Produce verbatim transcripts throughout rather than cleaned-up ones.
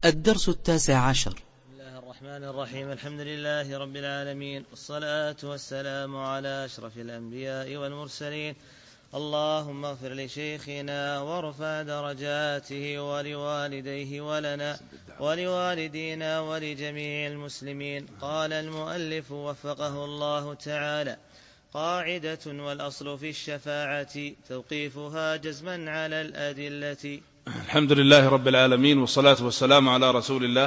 الدرس التاسع عشر. بسم الله الرحمن الرحيم. الحمد لله رب العالمين، والصلاة والسلام على أشرف الأنبياء والمرسلين. اللهم اغفر لشيخنا وارفع درجاته ولوالديه ولنا ولوالدينا ولجميع المسلمين. قال المؤلف وفقه الله تعالى: قاعدة: والأصل في الشفاعة توقيفها جزما على الأدلة. الحمد لله رب العالمين، والصلاة والسلام على رسول الله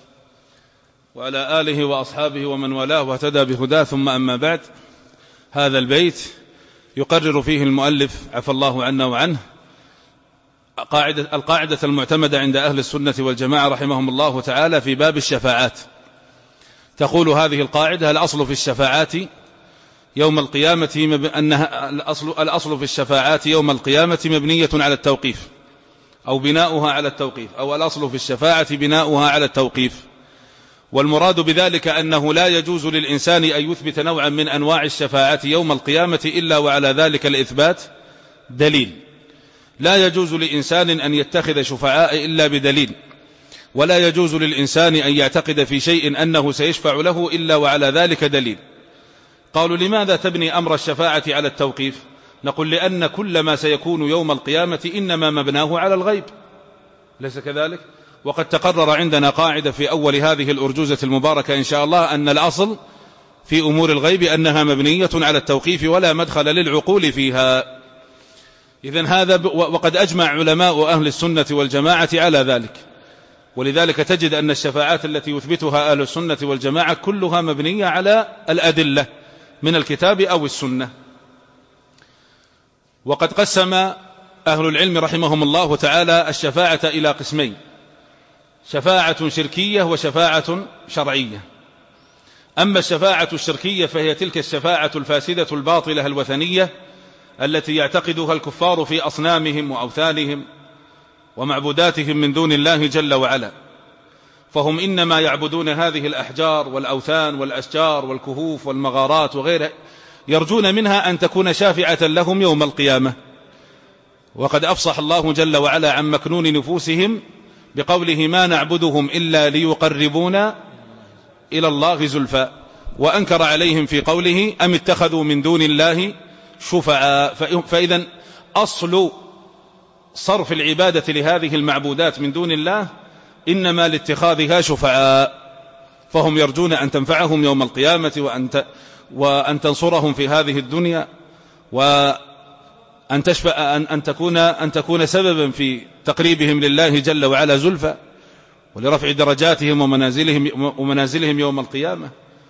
وعلى آله وأصحابه ومن والاه واهتدى بهداه، ثم أما بعد. هذا البيت يقرر فيه المؤلف عفى الله عنا وعنه قاعدة القاعدة المعتمدة عند أهل السنة والجماعة رحمهم الله تعالى في باب الشفاعات. تقول هذه القاعدة: الأصل في الشفاعات يوم القيامة أنها الأصل, الأصل في الشفاعات يوم القيامة مبنية على التوقيف، أو بناؤها على التوقيف، أو الأصل في الشفاعة بناؤها على التوقيف. والمراد بذلك أنه لا يجوز للإنسان أن يثبت نوعا من أنواع الشفاعة يوم القيامة إلا وعلى ذلك الإثبات دليل. لا يجوز لإنسان أن يتخذ شفعاء إلا بدليل، ولا يجوز للإنسان أن يعتقد في شيء أنه سيشفع له إلا وعلى ذلك دليل. قالوا: لماذا تبني أمر الشفاعة على التوقيف؟ نقول: لأن كل ما سيكون يوم القيامة إنما مبناه على الغيب، ليس كذلك؟ وقد تقرر عندنا قاعدة في أول هذه الأرجوزة المباركة إن شاء الله أن الأصل في أمور الغيب أنها مبنية على التوقيف ولا مدخل للعقول فيها. إذن هذا، وقد أجمع علماء أهل السنة والجماعة على ذلك. ولذلك تجد أن الشفاعات التي يثبتها أهل السنة والجماعة كلها مبنية على الأدلة من الكتاب أو السنة. وقد قسم أهل العلم رحمهم الله تعالى الشفاعة إلى قسمين: شفاعة شركية وشفاعة شرعية. أما الشفاعة الشركية فهي تلك الشفاعة الفاسدة الباطلة الوثنية التي يعتقدها الكفار في أصنامهم وأوثانهم ومعبوداتهم من دون الله جل وعلا. فهم إنما يعبدون هذه الأحجار والأوثان والأشجار والكهوف والمغارات وغيرها، يرجون منها أن تكون شافعة لهم يوم القيامة. وقد أفصح الله جل وعلا عن مكنون نفوسهم بقوله: ما نعبدهم إلا ليقربونا إلى الله زلفى. وأنكر عليهم في قوله: أم اتخذوا من دون الله شفعاء. فإذا أصل صرف العبادة لهذه المعبودات من دون الله إنما لاتخاذها شفعاء، فهم يرجون أن تنفعهم يوم القيامة وأن وأن تنصرهم في هذه الدنيا، وأن تشفع أن أن تكون أن تكون سببا في تقريبهم لله جل وعلا زلفى، ولرفع درجاتهم ومنازلهم ومنازلهم يوم القيامة.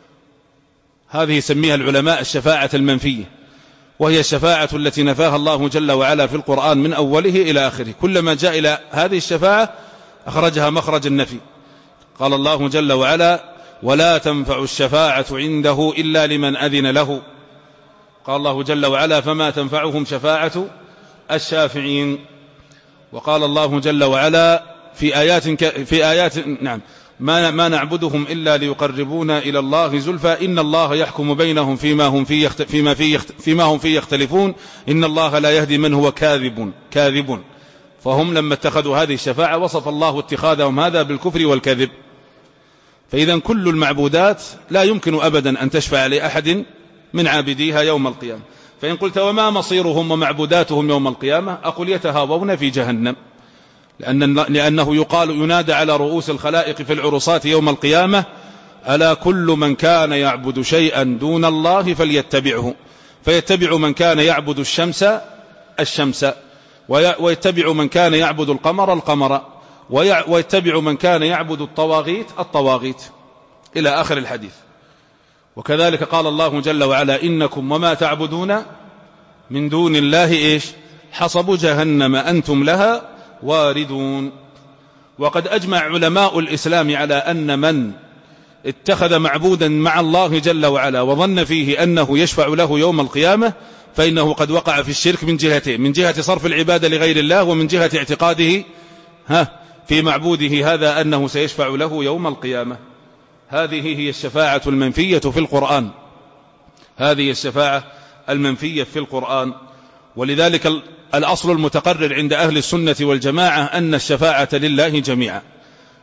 هذه يسميها العلماء الشفاعة المنفية، وهي الشفاعة التي نفاها الله جل وعلا في القرآن من أوله إلى آخره. كلما جاء إلى هذه الشفاعة أخرجها مخرج النفي. قال الله جل وعلا: ولا تنفع الشفاعة عنده إلا لمن أذن له. قال الله جل وعلا: فما تنفعهم شفاعة الشافعين. وقال الله جل وعلا في آيات في آيات نعم ما ما نعبدهم إلا ليقربونا إلى الله زلفى إن الله يحكم بينهم فيما هم فيه فيما فيه فيما هم فيه يختلفون إن الله لا يهدي من هو كاذب كاذب. فهم لما اتخذوا هذه الشفاعة وصف الله اتخاذهم هذا بالكفر والكذب. فإذا كل المعبودات لا يمكن أبدا أن تشفع لأحد من عابديها يوم القيامة. فإن قلت: وما مصيرهم ومعبوداتهم يوم القيامة؟ أقول: يتهاوون في جهنم، لأن لأنه يقال ينادى على رؤوس الخلائق في العرصات يوم القيامة: ألا كل من كان يعبد شيئا دون الله فليتبعه. فيتبع من كان يعبد الشمس الشمس، ويتبع من كان يعبد القمر القمر، ويتبع من كان يعبد الطواغيت الطواغيت، إلى آخر الحديث. وكذلك قال الله جل وعلا: إنكم وما تعبدون من دون الله إيش حصب جهنم أنتم لها واردون. وقد أجمع علماء الإسلام على أن من اتخذ معبودا مع الله جل وعلا وظن فيه أنه يشفع له يوم القيامة فإنه قد وقع في الشرك من جهتين: من جهة صرف العبادة لغير الله، ومن جهة اعتقاده ها في معبوده هذا أنه سيشفع له يوم القيامة. هذه هي الشفاعة المنفية في القرآن، هذه الشفاعة المنفية في القرآن. ولذلك الأصل المتقرر عند أهل السنة والجماعة أن الشفاعة لله جميعا،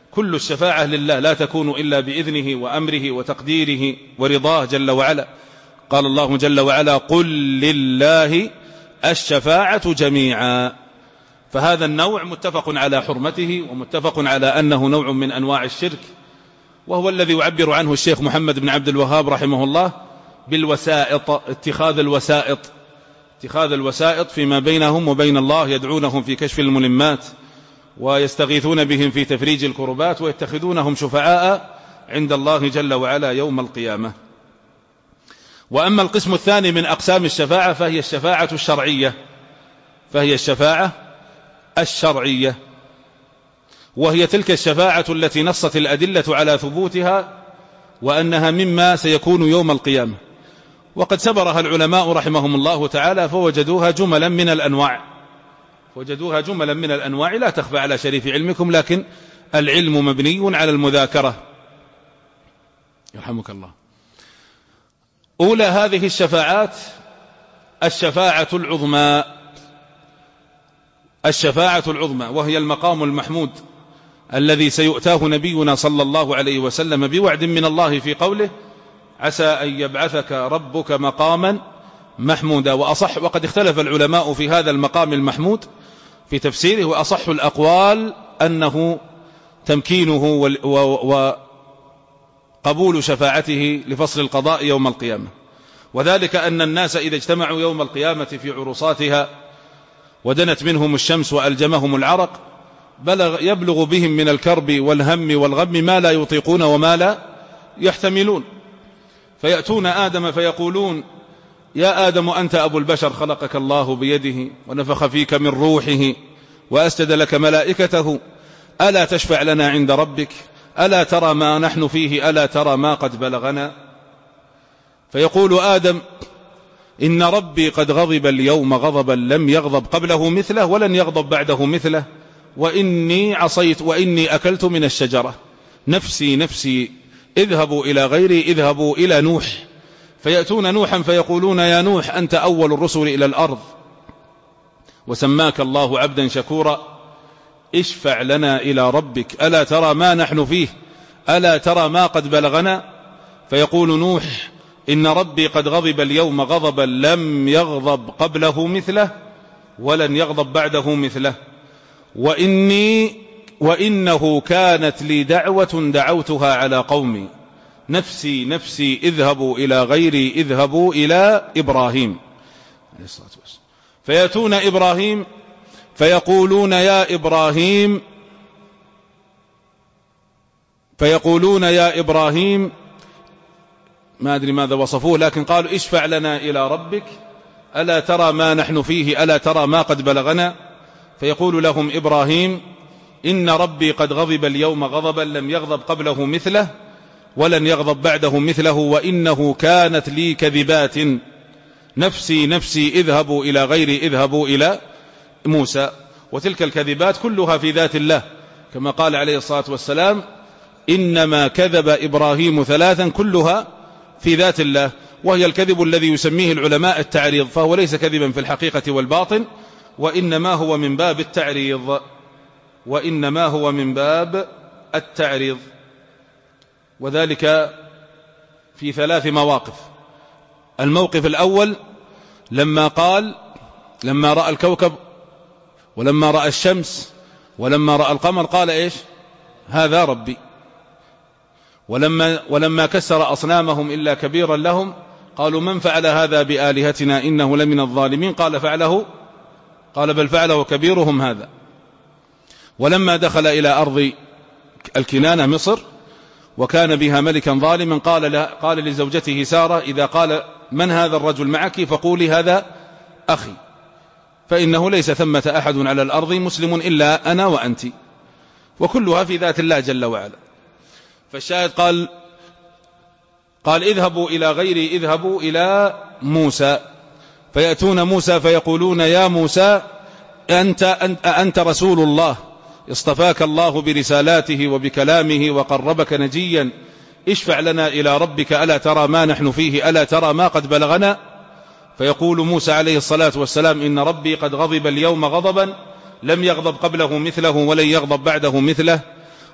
كل الشفاعة لله لا تكون إلا بإذنه وأمره وتقديره ورضاه جل وعلا. قال الله جل وعلا قل لله الشفاعة جميعا. فهذا النوع متفق على حرمته ومتفق على أنه نوع من أنواع الشرك، وهو الذي يعبر عنه الشيخ محمد بن عبد الوهاب رحمه الله بالوسائط، اتخاذ الوسائط اتخاذ الوسائط فيما بينهم وبين الله، يدعونهم في كشف الملمات ويستغيثون بهم في تفريج الكربات ويتخذونهم شفعاء عند الله جل وعلا يوم القيامة. وأما القسم الثاني من أقسام الشفاعة فهي الشفاعة الشرعية فهي الشفاعة الشرعية وهي تلك الشفاعة التي نصت الأدلة على ثبوتها وأنها مما سيكون يوم القيامة. وقد سبرها العلماء رحمهم الله تعالى فوجدوها جملا من الأنواع وجدوها جملا من الأنواع لا تخفى على شريف علمكم، لكن العلم مبني على المذاكرة يرحمك الله. أولى هذه الشفاعات الشفاعة العظمى الشفاعة العظمى وهي المقام المحمود الذي سيؤتاه نبينا صلى الله عليه وسلم بوعد من الله في قوله عسى أن يبعثك ربك مقاما محمودا. وأصح وقد اختلف العلماء في هذا المقام المحمود في تفسيره، وأصح الأقوال أنه تمكينه وقبول شفاعته لفصل القضاء يوم القيامة، وذلك أن الناس إذا اجتمعوا يوم القيامة في عرصاتها ودنت منهم الشمس وألجمهم العرق بلغ يبلغ بهم من الكرب والهم والغم ما لا يطيقون وما لا يحتملون، فيأتون آدم فيقولون يا آدم أنت أبو البشر، خلقك الله بيده ونفخ فيك من روحه وأسجد لك ملائكته، ألا تشفع لنا عند ربك؟ ألا ترى ما نحن فيه؟ ألا ترى ما قد بلغنا؟ فيقول آدم إن ربي قد غضب اليوم غضبا لم يغضب قبله مثله ولن يغضب بعده مثله، وإني عصيت وإني أكلت من الشجرة، نفسي نفسي اذهبوا إلى غيري، اذهبوا إلى نوح. فيأتون نوحا فيقولون يا نوح أنت أول الرسل إلى الأرض وسماك الله عبدا شكورا، اشفع لنا إلى ربك، ألا ترى ما نحن فيه؟ ألا ترى ما قد بلغنا؟ فيقول نوح إن ربي قد غضب اليوم غضبا لم يغضب قبله مثله ولن يغضب بعده مثله، وإني وإنه كانت لي دعوة دعوتها على قومي، نفسي نفسي اذهبوا إلى غيري، اذهبوا إلى إبراهيم عليه الصلاة والسلام. فيأتون إبراهيم فيقولون يا إبراهيم فيقولون يا إبراهيم ما أدري ماذا وصفوه، لكن قالوا اشفع لنا إلى ربك، ألا ترى ما نحن فيه؟ ألا ترى ما قد بلغنا؟ فيقول لهم إبراهيم إن ربي قد غضب اليوم غضبا لم يغضب قبله مثله ولن يغضب بعده مثله، وإنه كانت لي كذبات، نفسي نفسي اذهبوا إلى غيري، اذهبوا إلى موسى. وتلك الكذبات كلها في ذات الله، كما قال عليه الصلاة والسلام إنما كذب إبراهيم ثلاثا كلها في ذات الله، وهي الكذب الذي يسميه العلماء التعريض، فهو ليس كذبا في الحقيقة والباطن، وإنما هو من باب التعريض وإنما هو من باب التعريض وذلك في ثلاث مواقف. الموقف الأول لما قال لما رأى الكوكب ولما رأى الشمس ولما رأى القمر قال إيش؟ هذا ربي. ولما, ولما كسر أصنامهم إلا كبيرا لهم قالوا من فعل هذا بآلهتنا إنه لمن الظالمين، قال فعله قال بل فعله كبيرهم هذا. ولما دخل إلى أرض الكنانة مصر وكان بها ملكا ظالما قال, قال لزوجته سارة إذا قال من هذا الرجل معك فقولي هذا أخي، فإنه ليس ثمة أحد على الأرض مسلم إلا أنا وأنت، وكلها في ذات الله جل وعلا. فالشاهد قال قال اذهبوا إلى غيري، اذهبوا إلى موسى. فيأتون موسى فيقولون يا موسى أنت, أنت, أنت رسول الله، اصطفاك الله برسالاته وبكلامه وقربك نجيا، اشفع لنا إلى ربك، ألا ترى ما نحن فيه؟ ألا ترى ما قد بلغنا؟ فيقول موسى عليه الصلاة والسلام إن ربي قد غضب اليوم غضبا لم يغضب قبله مثله ولن يغضب بعده مثله،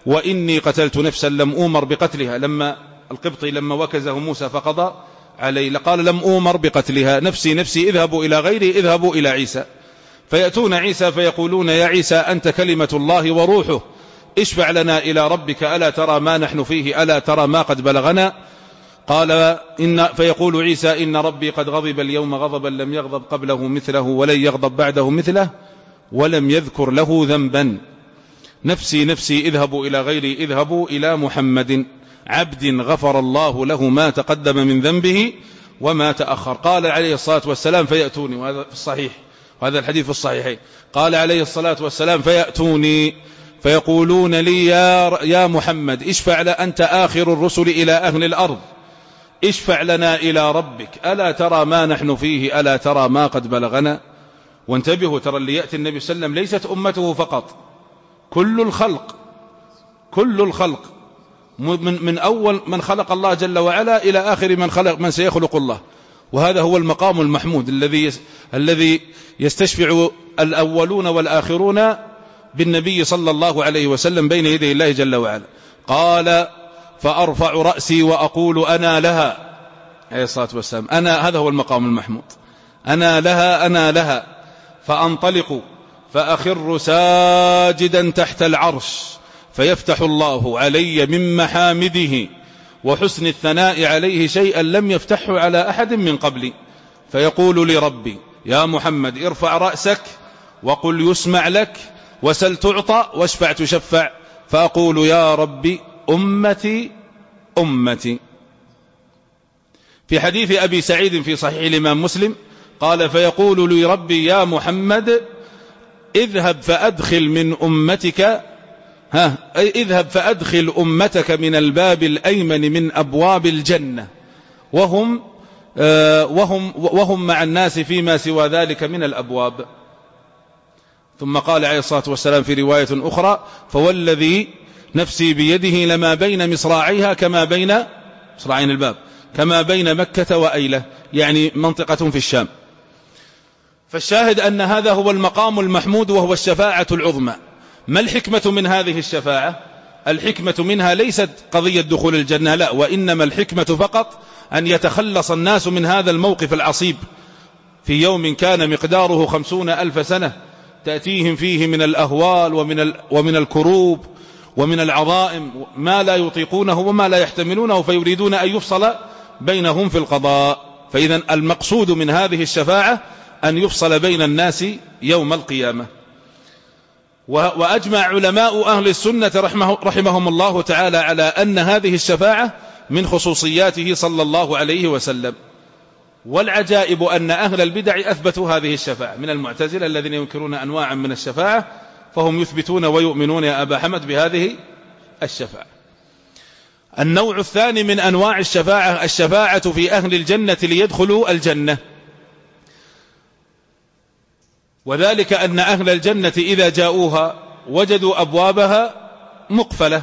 وإني قتلت نفسا لم أومر بقتلها. لما القبطي لما وكزه موسى فقضى عليه لقال لم أومر بقتلها، نفسي نفسي، اذهبوا إلى غيري، اذهبوا إلى عيسى. فيأتون عيسى فيقولون يا عيسى أنت كلمة الله وروحه، اشفع لنا إلى ربك، ألا ترى ما نحن فيه، ألا ترى ما قد بلغنا؟ قال إن فيقول عيسى إن ربي قد غضب اليوم غضبا لم يغضب قبله مثله ولن يغضب بعده مثله ولم يذكر له ذنبا. نفسي نفسي، اذهبوا إلى غيري، اذهبوا إلى محمد عبد غفر الله له ما تقدم من ذنبه وما تأخر. قال عليه الصلاة والسلام فيأتوني، وهذا في الصحيح، وهذا الحديث في الصحيحين. قال عليه الصلاة والسلام فيأتوني فيقولون لي يا, يا محمد اشفع لنا، أنت آخر الرسل إلى أهل الأرض، اشفع لنا إلى ربك، ألا ترى ما نحن فيه، ألا ترى ما قد بلغنا؟ وانتبهوا، ترى اللي يأتي النبي صلى الله عليه وسلم ليست أمته فقط، كل الخلق، كل الخلق من, من أول من خلق الله جل وعلا إلى آخر من خلق من سيخلق الله. وهذا هو المقام المحمود الذي الذي يستشفع الأولون والآخرون بالنبي صلى الله عليه وسلم بين يدي الله جل وعلا. قال فأرفع رأسي وأقول أنا لها، عليه الصلاة والسلام، أنا، هذا هو المقام المحمود، أنا لها أنا لها. فأنطلق فأخر ساجدا تحت العرش، فيفتح الله علي من محامده وحسن الثناء عليه شيئا لم يفتحه على أحد من قبلي، فيقول لربي يا محمد ارفع رأسك وقل يسمع لك وسل تعطى واشفع تشفع. فأقول يا ربي أمتي أمتي. في حديث أبي سعيد في صحيح الإمام مسلم قال فيقول لي ربي يا محمد اذهب فأدخل من أمتك ها اذهب فأدخل أمتك من الباب الأيمن من أبواب الجنة وهم آه وهم وهم مع الناس فيما سوى ذلك من الأبواب. ثم قال عليه الصلاة والسلام في رواية أخرى فوالذي نفسي بيده لما بين مصراعيها كما بين مصراعين الباب كما بين مكة وأيلة، يعني منطقة في الشام. فالشاهد أن هذا هو المقام المحمود وهو الشفاعة العظمى. ما الحكمة من هذه الشفاعة؟ الحكمة منها ليست قضية دخول الجنة، لا، وإنما الحكمة فقط أن يتخلص الناس من هذا الموقف العصيب في يوم كان مقداره خمسون ألف سنة تأتيهم فيه من الأهوال ومن, ومن الكروب ومن العظائم ما لا يطيقونه وما لا يحتملونه، فيريدون أن يفصل بينهم في القضاء. فإذا المقصود من هذه الشفاعة أن يفصل بين الناس يوم القيامة. وأجمع علماء أهل السنة رحمه رحمهم الله تعالى على أن هذه الشفاعة من خصوصياته صلى الله عليه وسلم. والعجائب أن أهل البدع أثبتوا هذه الشفاعة من المعتزلة الذين ينكرون أنواعا من الشفاعة، فهم يثبتون ويؤمنون يا أبا حمد بهذه الشفاعة. النوع الثاني من أنواع الشفاعة الشفاعة في أهل الجنة ليدخلوا الجنة، وذلك أن أهل الجنة إذا جاءوها وجدوا أبوابها مقفلة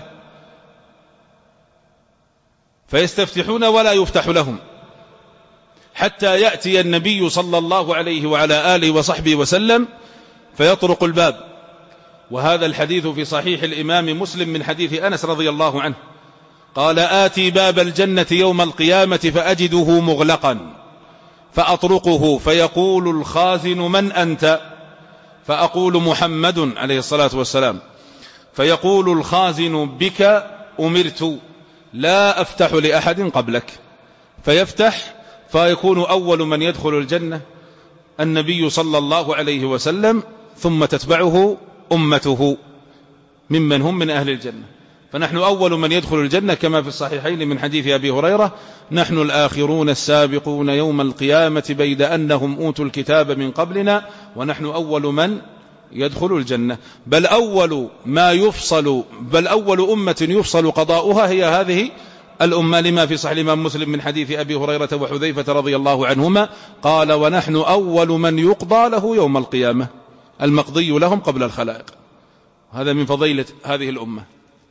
فيستفتحون ولا يفتح لهم حتى يأتي النبي صلى الله عليه وعلى آله وصحبه وسلم فيطرق الباب. وهذا الحديث في صحيح الإمام مسلم من حديث أنس رضي الله عنه قال آتي باب الجنة يوم القيامة فأجده مغلقا فأطرقه فيقول الخازن من أنت؟ فأقول محمد عليه الصلاة والسلام. فيقول الخازن بك أمرت لا أفتح لأحد قبلك، فيفتح فيكون أول من يدخل الجنة النبي صلى الله عليه وسلم، ثم تتبعه أمته ممن هم من أهل الجنة. فنحن أول من يدخل الجنة كما في الصحيحين من حديث أبي هريرة نحن الآخرون السابقون يوم القيامة بيد أنهم أوتوا الكتاب من قبلنا ونحن أول من يدخل الجنة. بل أول ما يفصل بل أول أمة يفصل قضاؤها هي هذه الأمة، لما في صحيح الإمام مسلم من حديث أبي هريرة وحذيفة رضي الله عنهما قال ونحن أول من يقضى له يوم القيامة، المقضي لهم قبل الخلائق. هذا من فضيلة هذه الأمة.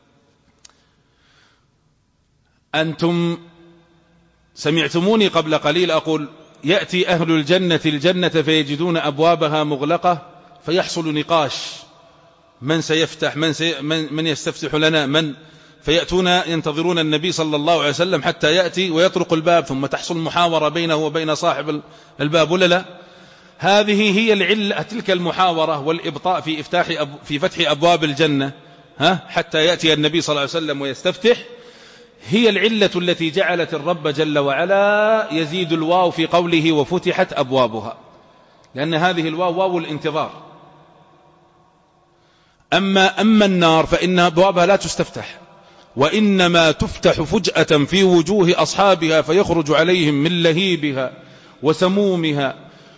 أنتم سمعتموني قبل قليل أقول يأتي أهل الجنة الجنة فيجدون أبوابها مغلقة، فيحصل نقاش من سيفتح، من, سي من, من يستفتح لنا، من، فيأتون ينتظرون النبي صلى الله عليه وسلم حتى يأتي ويطرق الباب، ثم تحصل محاورة بينه وبين صاحب الباب ولا لا؟ هذه هي العلة، تلك المحاورة والإبطاء في إفتاح أب في فتح أبواب الجنة، ها، حتى يأتي النبي صلى الله عليه وسلم ويستفتح، هي العلة التي جعلت الرب جل وعلا يزيد الواو في قوله وفتحت أبوابها، لأن هذه الواو واو الانتظار. أما أما النار فإن أبوابها لا تستفتح، وإنما تفتح فجأة في وجوه أصحابها فيخرج عليهم من لهيبها وسمومها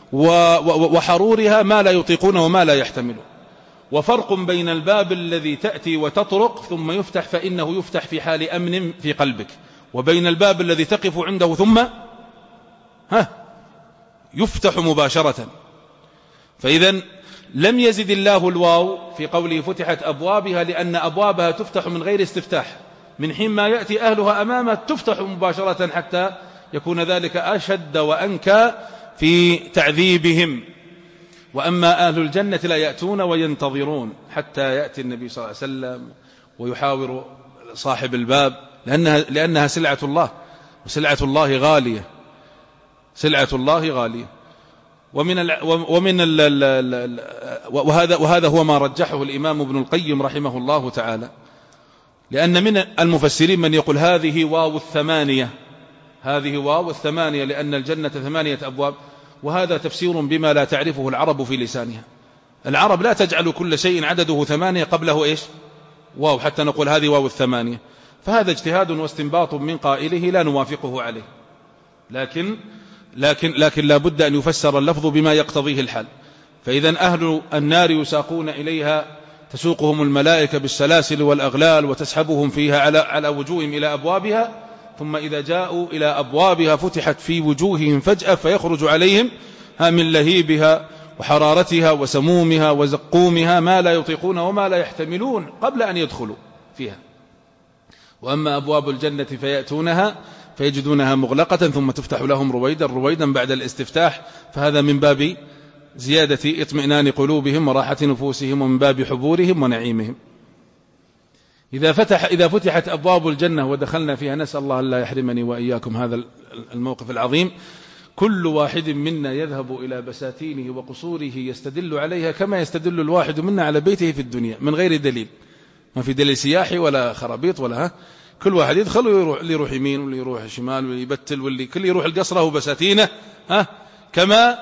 وحرورها ما لا يطيقون وما لا يحتملون. وفرق بين الباب الذي تأتي وتطرق ثم يفتح فإنه يفتح في حال أمن في قلبك، وبين الباب الذي تقف عنده ثم ها يفتح مباشرة. فإذا لم يزد الله الواو في قوله فتحت أبوابها، لأن أبوابها تفتح من غير استفتاح، من حين ما يأتي أهلها أمامه تفتح مباشرة حتى يكون ذلك أشد وأنكى في تعذيبهم. وأما أهل الجنة لا يأتون وينتظرون حتى يأتي النبي صلى الله عليه وسلم ويحاور صاحب الباب، لأنها, لأنها سلعة الله، وسلعة الله غالية، سلعة الله غالية. ومن ال ومن ال ال وهذا وهذا هو ما رجحه الإمام ابن القيم رحمه الله تعالى، لأن من المفسرين من يقول هذه واو الثمانية، هذه واو الثمانية لأن الجنة ثمانية أبواب، وهذا تفسير بما لا تعرفه العرب في لسانها. العرب لا تجعل كل شيء عدده ثمانية قبله إيش؟ واو، حتى نقول هذه واو الثمانية. فهذا اجتهاد واستنباط من قائله لا نوافقه عليه، لكن لكن لكن لا بد أن يفسر اللفظ بما يقتضيه الحال. فإذا أهل النار يساقون إليها، تسوقهم الملائكة بالسلاسل والأغلال وتسحبهم فيها على على وجوههم إلى أبوابها، ثم إذا جاءوا إلى أبوابها فتحت في وجوههم فجأة فيخرج عليهم من لهيبها وحرارتها وسمومها وزقومها ما لا يطيقون وما لا يحتملون قبل أن يدخلوا فيها. وأما أبواب الجنة فيأتونها فيجدونها مغلقة ثم تفتح لهم رويدا رويدا بعد الاستفتاح، فهذا من باب زيادة اطمئنان قلوبهم وراحة نفوسهم، ومن باب حبورهم ونعيمهم. إذا فتح إذا فتحت أبواب الجنة ودخلنا فيها، نسأل الله ألا يحرمني وإياكم هذا الموقف العظيم، كل واحد منا يذهب إلى بساتينه وقصوره يستدل عليها كما يستدل الواحد منا على بيته في الدنيا من غير دليل، ما في دليل سياحي ولا خرابيط ولا ها. كل واحد يدخل ويروح، اللي يروح يمين واللي يروح شمال واللي يبتل واللي كل يروح القصره وبساتينه، ها، كما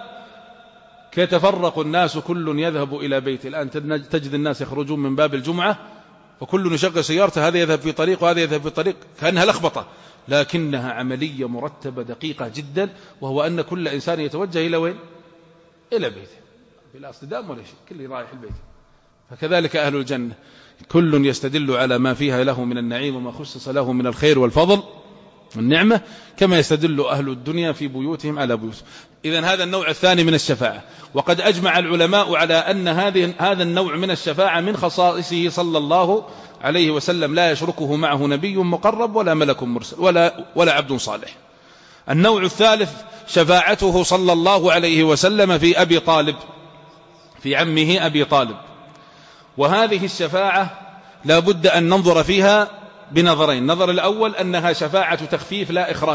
كيتفرق الناس كل يذهب إلى بيته. الآن تجد الناس يخرجون من باب الجمعة وكل يشغل سيارته، هذا يذهب في طريق وهذا يذهب في طريق، كأنها لخبطة، لكنها عملية مرتبة دقيقة جدا، وهو أن كل إنسان يتوجه إلى وين؟ إلى بيته، بلا اصطدام ولا شيء، كل رايح البيت. فكذلك أهل الجنة كل يستدل على ما فيها له من النعيم وما خصص له من الخير والفضل والنعمة، كما يستدل أهل الدنيا في بيوتهم على بيوتهم. إذن هذا النوع الثاني من الشفاعة. وقد أجمع العلماء على أن هذه هذا النوع من الشفاعة من خصائصه صلى الله عليه وسلم، لا يشركه معه نبي مقرب ولا ملك مرسل ولا ولا عبد صالح. النوع الثالث شفاعته صلى الله عليه وسلم في أبي طالب، في عمه أبي طالب. وهذه الشفاعة لا بد أن ننظر فيها بنظرين. النظر الأول أنها شفاعة تخفيف لا إخراج،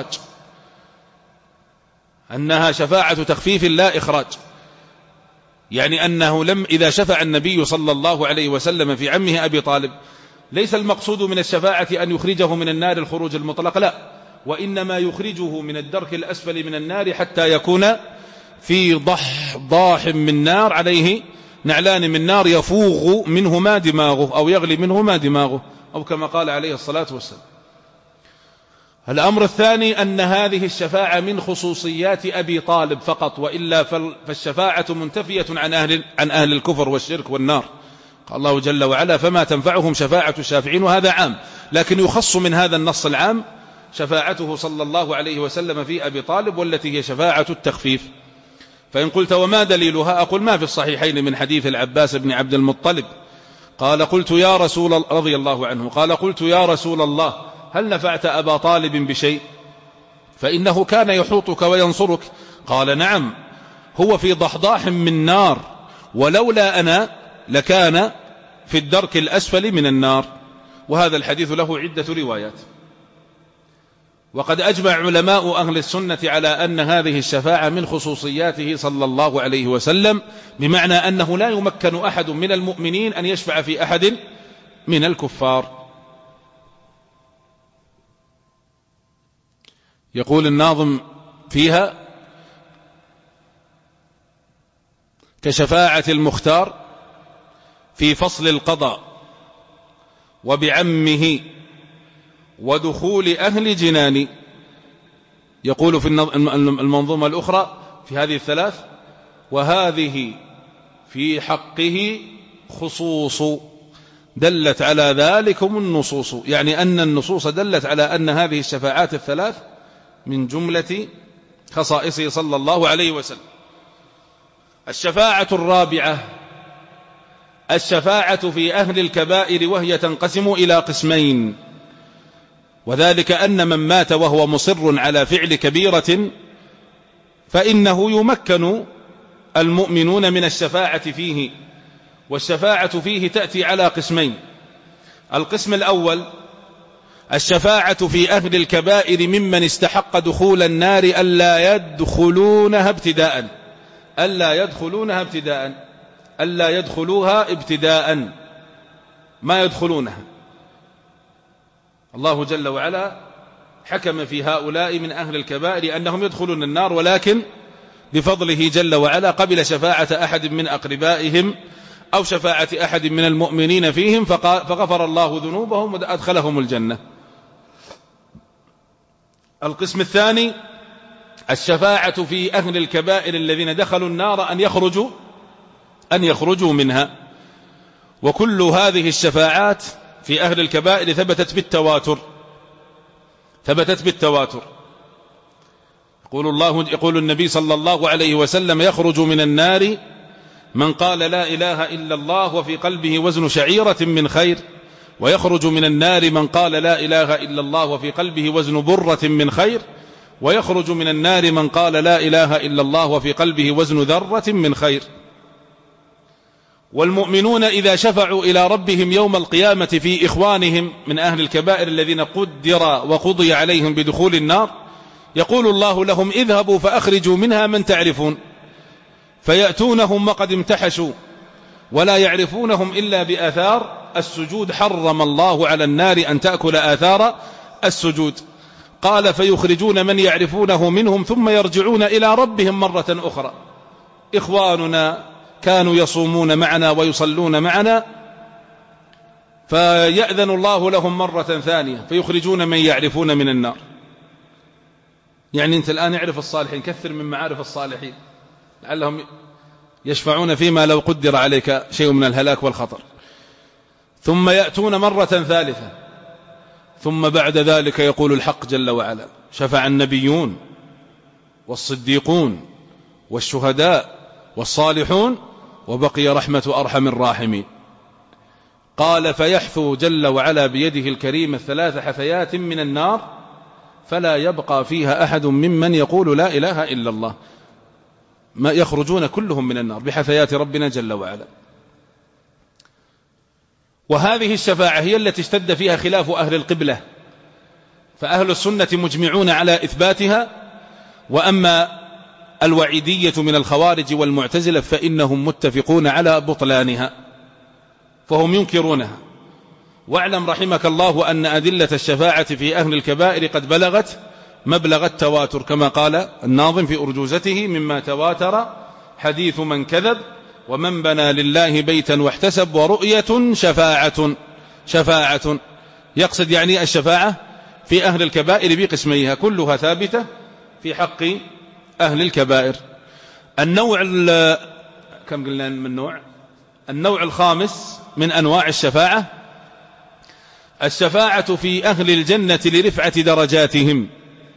أنها شفاعة تخفيف لا إخراج، يعني أنه لم إذا شفع النبي صلى الله عليه وسلم في عمه أبي طالب، ليس المقصود من الشفاعة أن يخرجه من النار الخروج المطلق، لا، وإنما يخرجه من الدرك الأسفل من النار حتى يكون في ضح ضاح من نار، عليه نعلان من نار يفوغ منهما دماغه أو يغلي منهما دماغه، أو كما قال عليه الصلاة والسلام. الأمر الثاني أن هذه الشفاعة من خصوصيات أبي طالب فقط، وإلا فالشفاعة منتفية عن أهل, عن أهل الكفر والشرك والنار. قال الله جل وعلا فما تنفعهم شفاعة الشافعين، وهذا عام، لكن يخص من هذا النص العام شفاعته صلى الله عليه وسلم في أبي طالب، والتي هي شفاعة التخفيف. فإن قلت وما دليلها؟ أقول ما في الصحيحين من حديث العباس بن عبد المطلب قال قلت يا رسول الله رضي الله عنه قال قلت يا رسول الله هل نفعت أبا طالب بشيء؟ فإنه كان يحوطك وينصرك. قال نعم، هو في ضحضاح من نار، ولولا أنا لكان في الدرك الأسفل من النار. وهذا الحديث له عدة روايات. وقد أجمع علماء أهل السنة على أن هذه الشفاعة من خصوصياته صلى الله عليه وسلم، بمعنى أنه لا يمكن أحد من المؤمنين أن يشفع في أحد من الكفار. يقول الناظم فيها: كشفاعة المختار في فصل القضاء وبعمه ودخول أهل جنان. يقول في المنظومة الأخرى في هذه الثلاث: وهذه في حقه خصوص دلت على ذلكم النصوص، يعني أن النصوص دلت على أن هذه الشفاعات الثلاث من جملة خصائصه صلى الله عليه وسلم. الشفاعة الرابعة الشفاعة في أهل الكبائر، وهي تنقسم إلى قسمين، وذلك أن من مات وهو مصر على فعل كبيرة فإنه يمكن المؤمنون من الشفاعة فيه. والشفاعة فيه تأتي على قسمين: القسم الأول الشفاعة في أهل الكبائر ممن استحق دخول النار ألا يدخلونها ابتداء ألا يدخلونها ابتداء ألا يدخلوها ابتداء ما يدخلونها. الله جل وعلا حكم في هؤلاء من أهل الكبائر أنهم يدخلون النار، ولكن بفضله جل وعلا قبل شفاعة أحد من أقربائهم أو شفاعة أحد من المؤمنين فيهم فغفر الله ذنوبهم وأدخلهم الجنة. القسم الثاني الشفاعة في أهل الكبائر الذين دخلوا النار أن يخرجوا أن يخرجوا منها. وكل هذه الشفاعات في أهل الكبائر ثبتت بالتواتر ثبتت بالتواتر يقول الله يقول النبي صلى الله عليه وسلم: يخرج من النار من قال لا إله إلا الله وفي قلبه وزن شعيرة من خير، ويخرج من النار من قال لا إله إلا الله وفي قلبه وزن برة من خير، ويخرج من النار من قال لا إله إلا الله وفي قلبه وزن ذرة من خير. والمؤمنون إذا شفعوا إلى ربهم يوم القيامة في إخوانهم من أهل الكبائر الذين قدر وقضي عليهم بدخول النار، يقول الله لهم: اذهبوا فأخرجوا منها من تعرفون، فيأتونهم وقد امتحشوا ولا يعرفونهم إلا بآثار السجود، حرم الله على النار أن تأكل آثار السجود. قال: فيخرجون من يعرفونه منهم ثم يرجعون إلى ربهم مرة أخرى: إخواننا كانوا يصومون معنا ويصلون معنا، فيأذن الله لهم مرة ثانية فيخرجون من يعرفون من النار. يعني أنت الآن اعرف الصالحين، كثر من معارف الصالحين لعلهم يشفعون فيما لو قدر عليك شيء من الهلاك والخطر. ثم يأتون مرة ثالثة، ثم بعد ذلك يقول الحق جل وعلا: شفع النبيون والصديقون والشهداء والصالحون وبقي رحمة أرحم الراحمين. قال: فيحثو جل وعلا بيده الكريمة ثلاث حثيات من النار فلا يبقى فيها أحد ممن يقول لا إله إلا الله، ما يخرجون كلهم من النار بحثيات ربنا جل وعلا. وهذه الشفاعة هي التي اشتد فيها خلاف أهل القبلة، فأهل السنة مجمعون على إثباتها، وأما الوعيدية من الخوارج والمعتزلة فإنهم متفقون على بطلانها، فهم ينكرونها. واعلم رحمك الله أن أدلة الشفاعة في أهل الكبائر قد بلغت مبلغ التواتر، كما قال الناظم في أرجوزته: مما تواتر حديث من كذب ومن بنى لله بيتا واحتسب ورؤية شفاعة شفاعة يقصد يعني الشفاعة في أهل الكبائر بقسميها، كلها ثابتة في حق أهل الكبائر. النوع كم قلنا من نوع النوع الخامس من أنواع الشفاعة الشفاعة في أهل الجنة لرفعة درجاتهم.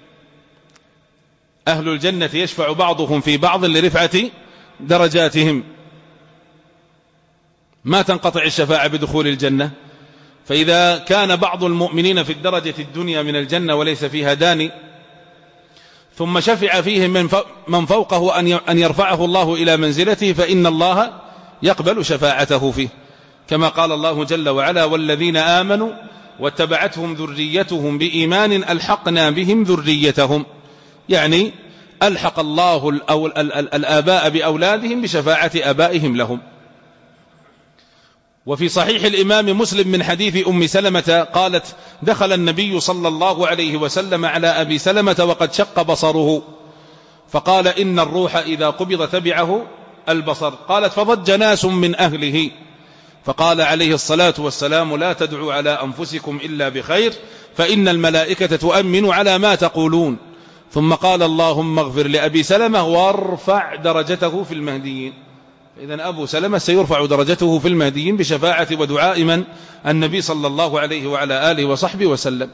أهل الجنة يشفع بعضهم في بعض لرفعة درجاتهم، ما تنقطع الشفاعة بدخول الجنة. فإذا كان بعض المؤمنين في الدرجة الدنيا من الجنة وليس فيها داني، ثم شفع فيهم من فوقه أن يرفعه الله إلى منزلته، فإن الله يقبل شفاعته فيه. كما قال الله جل وعلا والذين آمنوا واتبعتهم ذريتهم بإيمان ألحقنا بهم ذريتهم، يعني ألحق الله الآباء بأولادهم بشفاعة آبائهم لهم. وفي صحيح الإمام مسلم من حديث أم سلمة قالت دخل النبي صلى الله عليه وسلم على أبي سلمة وقد شق بصره فقال إن الروح إذا قبض تبعه البصر. قالت فضج ناس من أهله فقال عليه الصلاة والسلام لا تدعوا على أنفسكم إلا بخير فإن الملائكة تؤمن على ما تقولون. ثم قال اللهم اغفر لأبي سلمة وارفع درجته في المهديين. إذن أبو سلمة سيرفع درجته في المهديين بشفاعة ودعاء من؟ النبي صلى الله عليه وعلى آله وصحبه وسلم.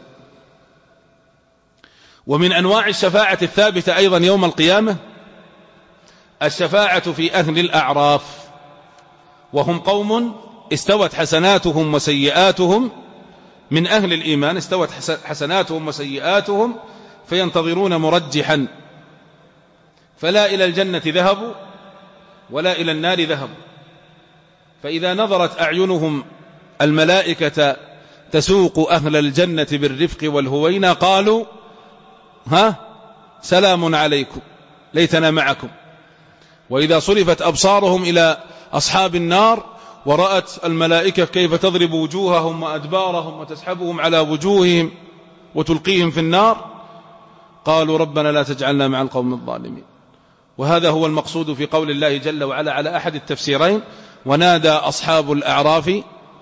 ومن أنواع الشفاعة الثابتة أيضا يوم القيامة الشفاعة في أهل الأعراف، وهم قوم استوت حسناتهم وسيئاتهم من أهل الإيمان، استوت حسناتهم وسيئاتهم فينتظرون مرجحا، فلا إلى الجنة ذهبوا ولا إلى النار ذهبوا. فإذا نظرت أعينهم الملائكة تسوق أهل الجنة بالرفق والهوينة قالوا ها سلام عليكم ليتنا معكم. وإذا صرفت أبصارهم إلى أصحاب النار ورأت الملائكة كيف تضرب وجوههم وأدبارهم وتسحبهم على وجوههم وتلقيهم في النار قالوا ربنا لا تجعلنا مع القوم الظالمين. وهذا هو المقصود في قول الله جل وعلا على أحد التفسيرين ونادى أصحاب الأعراف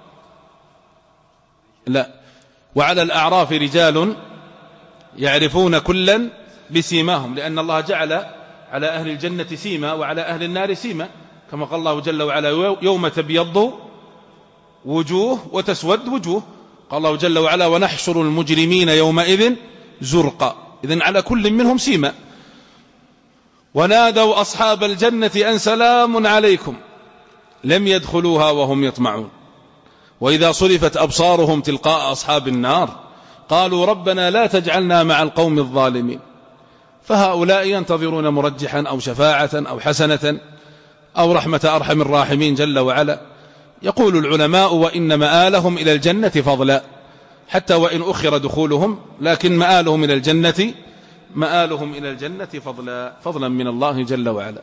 لا وعلى الأعراف رجال يعرفون كلا بسيماهم، لأن الله جعل على أهل الجنة سيما وعلى أهل النار سيما، كما قال الله جل وعلا يوم تبيض وجوه وتسود وجوه. قال الله جل وعلا ونحشر المجرمين يومئذ زرقا، إذن على كل منهم سيما. ونادوا أصحاب الجنة أن سلام عليكم لم يدخلوها وهم يطمعون. وإذا صرفت أبصارهم تلقاء أصحاب النار قالوا ربنا لا تجعلنا مع القوم الظالمين. فهؤلاء ينتظرون مرجحا أو شفاعة أو حسنة أو رحمة أرحم الراحمين جل وعلا. يقول العلماء وإن مآلهم إلى الجنة فضلا، حتى وإن أخر دخولهم لكن مآلهم إلى الجنة مآلهم إلى الجنة فضلا فضلا من الله جل وعلا.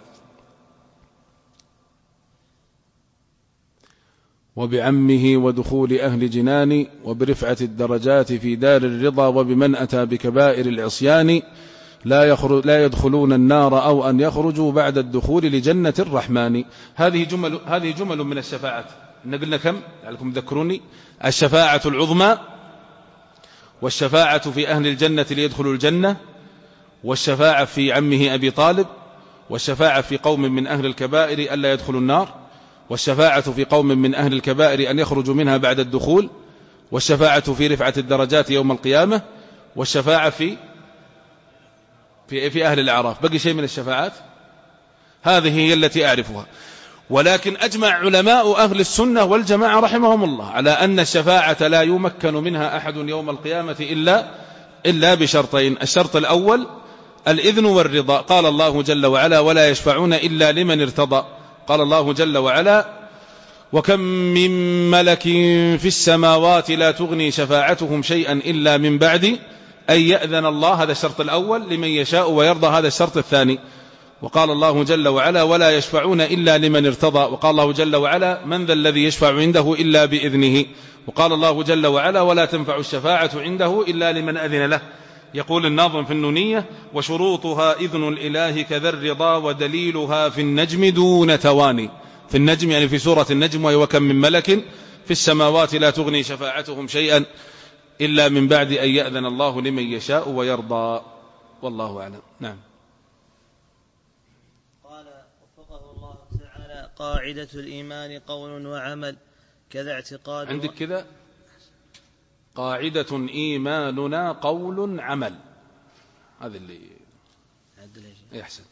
وبعمه ودخول أهل جنان وبرفعة الدرجات في دار الرضا وبمن أتى بكبائر العصيان لا, لا يدخلون النار أو أن يخرجوا بعد الدخول لجنة الرحمن. هذه جمل, هذه جمل من الشفاعات. نقلنا كم لعلكم تذكروني؟ الشفاعة العظمى، والشفاعة في أهل الجنة ليدخلوا الجنة، والشفاعة في عمه أبي طالب، والشفاعة في قوم من أهل الكبائر ألا يدخلوا النار، والشفاعة في قوم من أهل الكبائر أن يخرجوا منها بعد الدخول، والشفاعة في رفعة الدرجات يوم القيامة، والشفاعة في في في أهل الأعراف. بقي شيء من الشفاعات؟ هذه هي التي أعرفها. ولكن أجمع علماء أهل السنة والجماعة رحمهم الله على أن الشفاعة لا يمكن منها أحد يوم القيامة إلا إلا بشرطين. الشرط الأول الإذن والرضا. قال الله جل وعلا ولا يشفعون إلا لمن ارتضى. قال الله جل وعلا وكم من ملك في السماوات لا تغني شفاعتهم شيئا إلا من بعد أن يأذن الله. هذا الشرط الأول لمن يشاء ويرضى. هذا الشرط الثاني. وقال الله جل وعلا ولا يشفعون إلا لمن ارتضى. وقال الله جل وعلا من ذا الذي يشفع عنده إلا بإذنه. وقال الله جل وعلا ولا تنفع الشفاعة عنده إلا لمن أذن له. يقول الناظم في النونية وشروطها إذن الإله كذا الرضا ودليلها في النجم دون تواني. في النجم يعني في سورة النجم وكم من ملك في السماوات لا تغني شفاعتهم شيئا إلا من بعد أن يأذن الله لمن يشاء ويرضى. والله أعلم. نعم. قال وفقه الله تعالى قاعدة الإيمان قول وعمل كذا اعتقاد. عندك كذا قاعدة إيماننا قول عمل. هذا اللي يحسن.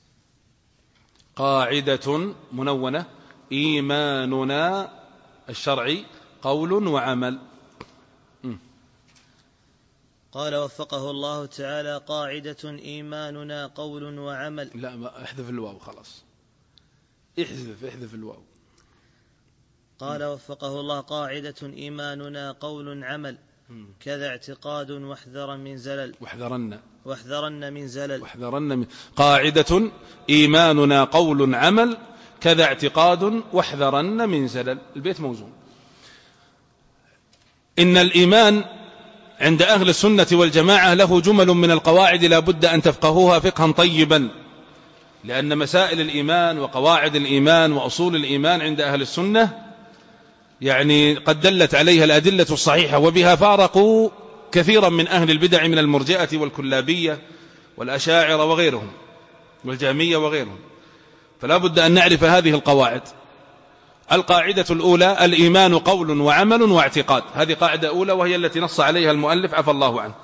قاعدة منونة إيماننا الشرعي قول وعمل. قال وفقه الله تعالى قاعدة إيماننا قول وعمل. لا ما احذف الواو خلاص. احذف احذف الواو. قال وفقه الله: قاعدة إيماننا قول عمل كذا اعتقاد واحذرا من زلل. واحذرن واحذرن من زلل. واحذرن من قاعدة إيماننا قول عمل كذا اعتقاد واحذرن من زلل. البيت موزون. إن الإيمان عند أهل السنة والجماعة له جمل من القواعد لا بد أن تفقهوها فقها طيبا، لأن مسائل الإيمان وقواعد الإيمان وأصول الإيمان عند أهل السنة يعني قد دلت عليها الأدلة الصحيحة، وبها فارقوا كثيرا من أهل البدع من المرجئة والكلابية والأشاعرة وغيرهم والجهمية وغيرهم. فلا بد أن نعرف هذه القواعد. القاعدة الأولى: الإيمان قول وعمل واعتقاد. هذه قاعدة أولى وهي التي نص عليها المؤلف عفى الله عنه.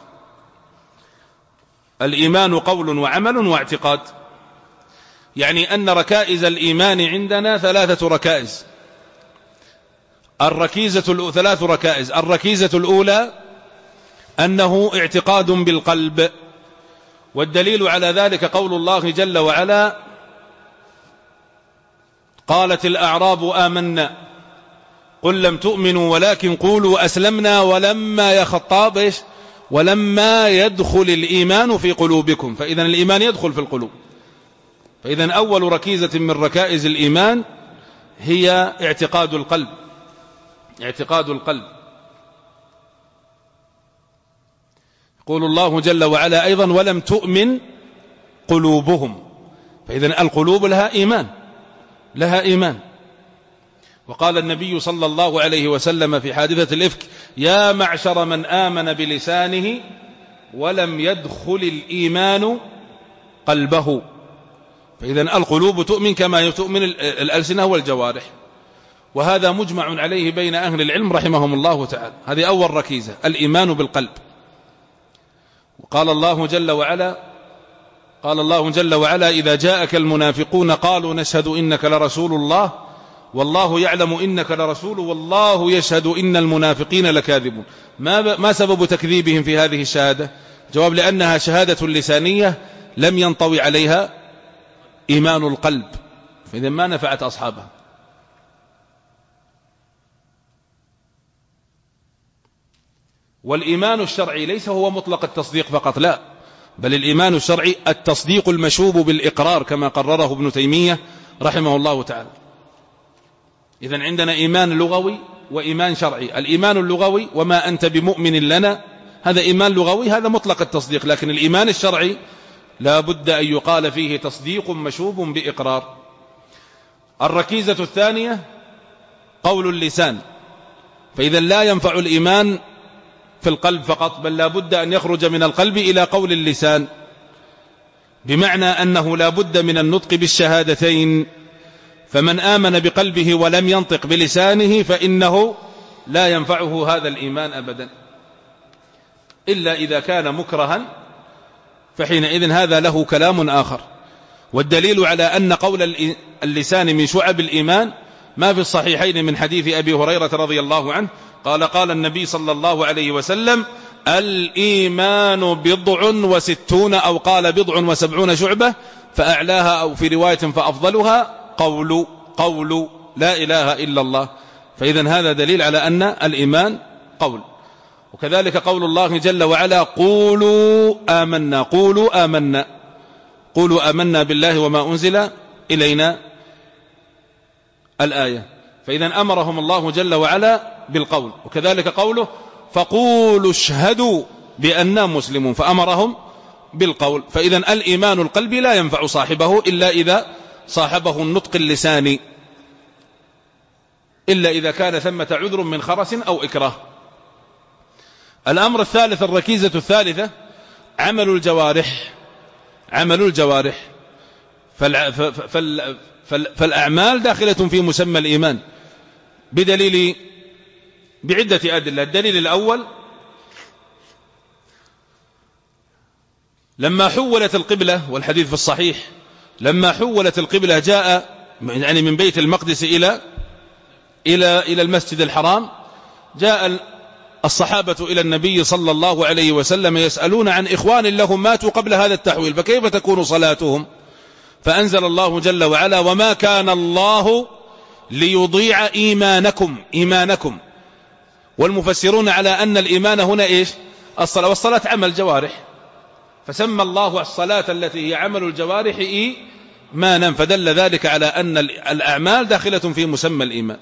الإيمان قول وعمل واعتقاد، يعني أن ركائز الإيمان عندنا ثلاثة ركائز. الركيزة ثلاث ركائز. الركيزة الأولى أنه اعتقاد بالقلب، والدليل على ذلك قول الله جل وعلا: قالت الأعراب آمنا قل لم تؤمنوا ولكن قولوا أسلمنا ولما يخطاب إيش ولما يدخل الإيمان في قلوبكم. فإذا الإيمان يدخل في القلوب. فإذا أول ركيزة من ركائز الإيمان هي اعتقاد القلب. اعتقاد القلب. يقول الله جل وعلا أيضا: ولم تؤمن قلوبهم. فإذا القلوب لها إيمان، لها إيمان. وقال النبي صلى الله عليه وسلم في حادثة الإفك: يا معشر من آمن بلسانه ولم يدخل الإيمان قلبه. فإذا القلوب تؤمن كما تؤمن الألسنة والجوارح، وهذا مجمع عليه بين أهل العلم رحمهم الله تعالى. هذه أول ركيزة، الإيمان بالقلب. وقال الله جل وعلا قال الله جل وعلا: إذا جاءك المنافقون قالوا نشهد إنك لرسول الله والله يعلم إنك لرسول والله يشهد إن المنافقين لكاذبون. ما, ما سبب تكذيبهم في هذه الشهادة؟ جواب: لأنها شهادة لسانية لم ينطوي عليها إيمان القلب، فإذا ما نفعت أصحابها. والإيمان الشرعي ليس هو مطلق التصديق فقط، لا، بل الإيمان الشرعي التصديق المشوب بالإقرار كما قرره ابن تيمية رحمه الله تعالى. إذن عندنا إيمان لغوي وإيمان شرعي. الإيمان اللغوي: وما أنت بمؤمن لنا، هذا إيمان لغوي، هذا مطلق التصديق. لكن الإيمان الشرعي لا بد أن يقال فيه تصديق مشوب بإقرار. الركيزة الثانية قول اللسان. فإذا لا ينفع الإيمان في القلب فقط، بل لا بد أن يخرج من القلب إلى قول اللسان، بمعنى أنه لا بد من النطق بالشهادتين. فمن آمن بقلبه ولم ينطق بلسانه فإنه لا ينفعه هذا الإيمان أبدا، إلا إذا كان مكرها، فحينئذ هذا له كلام آخر. والدليل على أن قول اللسان من شعب الإيمان ما في الصحيحين من حديث أبي هريرة رضي الله عنه قال: قال النبي صلى الله عليه وسلم: الإيمان بضع وستون، أو قال بضع وسبعون شعبة، فأعلاها أو في رواية فأفضلها قول قول لا إله إلا الله. فإذا هذا دليل على أن الإيمان قول. وكذلك قول الله جل وعلا: قولوا آمنا قولوا آمنا قولوا آمنا بالله وما أنزل إلينا، الآية. فإذا أمرهم الله جل وعلا بالقول. وكذلك قوله: فقولوا اشهدوا بأننا مسلمون، فأمرهم بالقول. فإذا الإيمان القلبي لا ينفع صاحبه إلا إذا صاحبه النطق اللساني، إلا إذا كان ثمة عذر من خرس أو إكراه. الأمر الثالث، الركيزة الثالثة، عمل الجوارح. عمل الجوارح فال... فال... فال... فالأعمال داخلة في مسمى الإيمان بدليل بعدة أدلة. الدليل الأول: لما حولت القبلة، والحديث في الصحيح، لما حولت القبلة جاء يعني من بيت المقدس إلى إلى إلى المسجد الحرام، جاء الصحابة إلى النبي صلى الله عليه وسلم يسألون عن إخوان لهم ماتوا قبل هذا التحويل، فكيف تكون صلاتهم؟ فأنزل الله جل وعلا: وما كان الله ليضيع إيمانكم إيمانكم والمفسرون على أن الإيمان هنا إيش؟ الصلاة، والصلاة عمل جوارح، فسمى الله الصلاة التي هي عمل الجوارح إيمانا، فدل ذلك على أن الأعمال داخلة في مسمى الإيمان.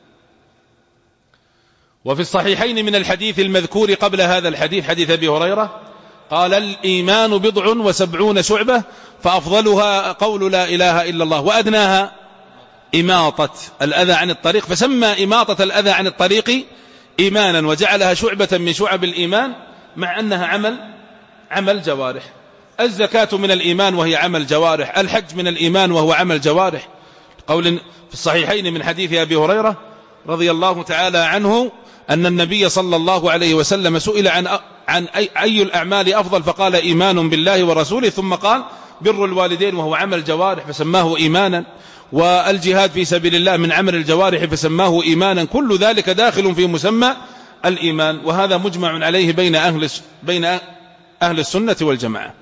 وفي الصحيحين من الحديث المذكور قبل هذا الحديث، حديث أبي هريرة، قال الإيمان بضع وسبعون شعبة فأفضلها قول لا إله إلا الله وأدناها إماطة الأذى عن الطريق، فسمى إماطة الأذى عن الطريق إيمانا وجعلها شعبة من شعب الإيمان مع أنها عمل عمل جوارح. الزكاة من الإيمان وهي عمل جوارح، الحج من الإيمان وهو عمل جوارح، قول في الصحيحين من حديث أبي هريرة رضي الله تعالى عنه أن النبي صلى الله عليه وسلم سئل عن عن أي, أي الأعمال أفضل، فقال إيمان بالله ورسوله، ثم قال بر الوالدين وهو عمل جوارح فسماه إيمانا، والجهاد في سبيل الله من عمل الجوارح فسماه إيمانا، كل ذلك داخل في مسمى الإيمان، وهذا مجمع عليه بين أهل بين أهل السنة والجماعة.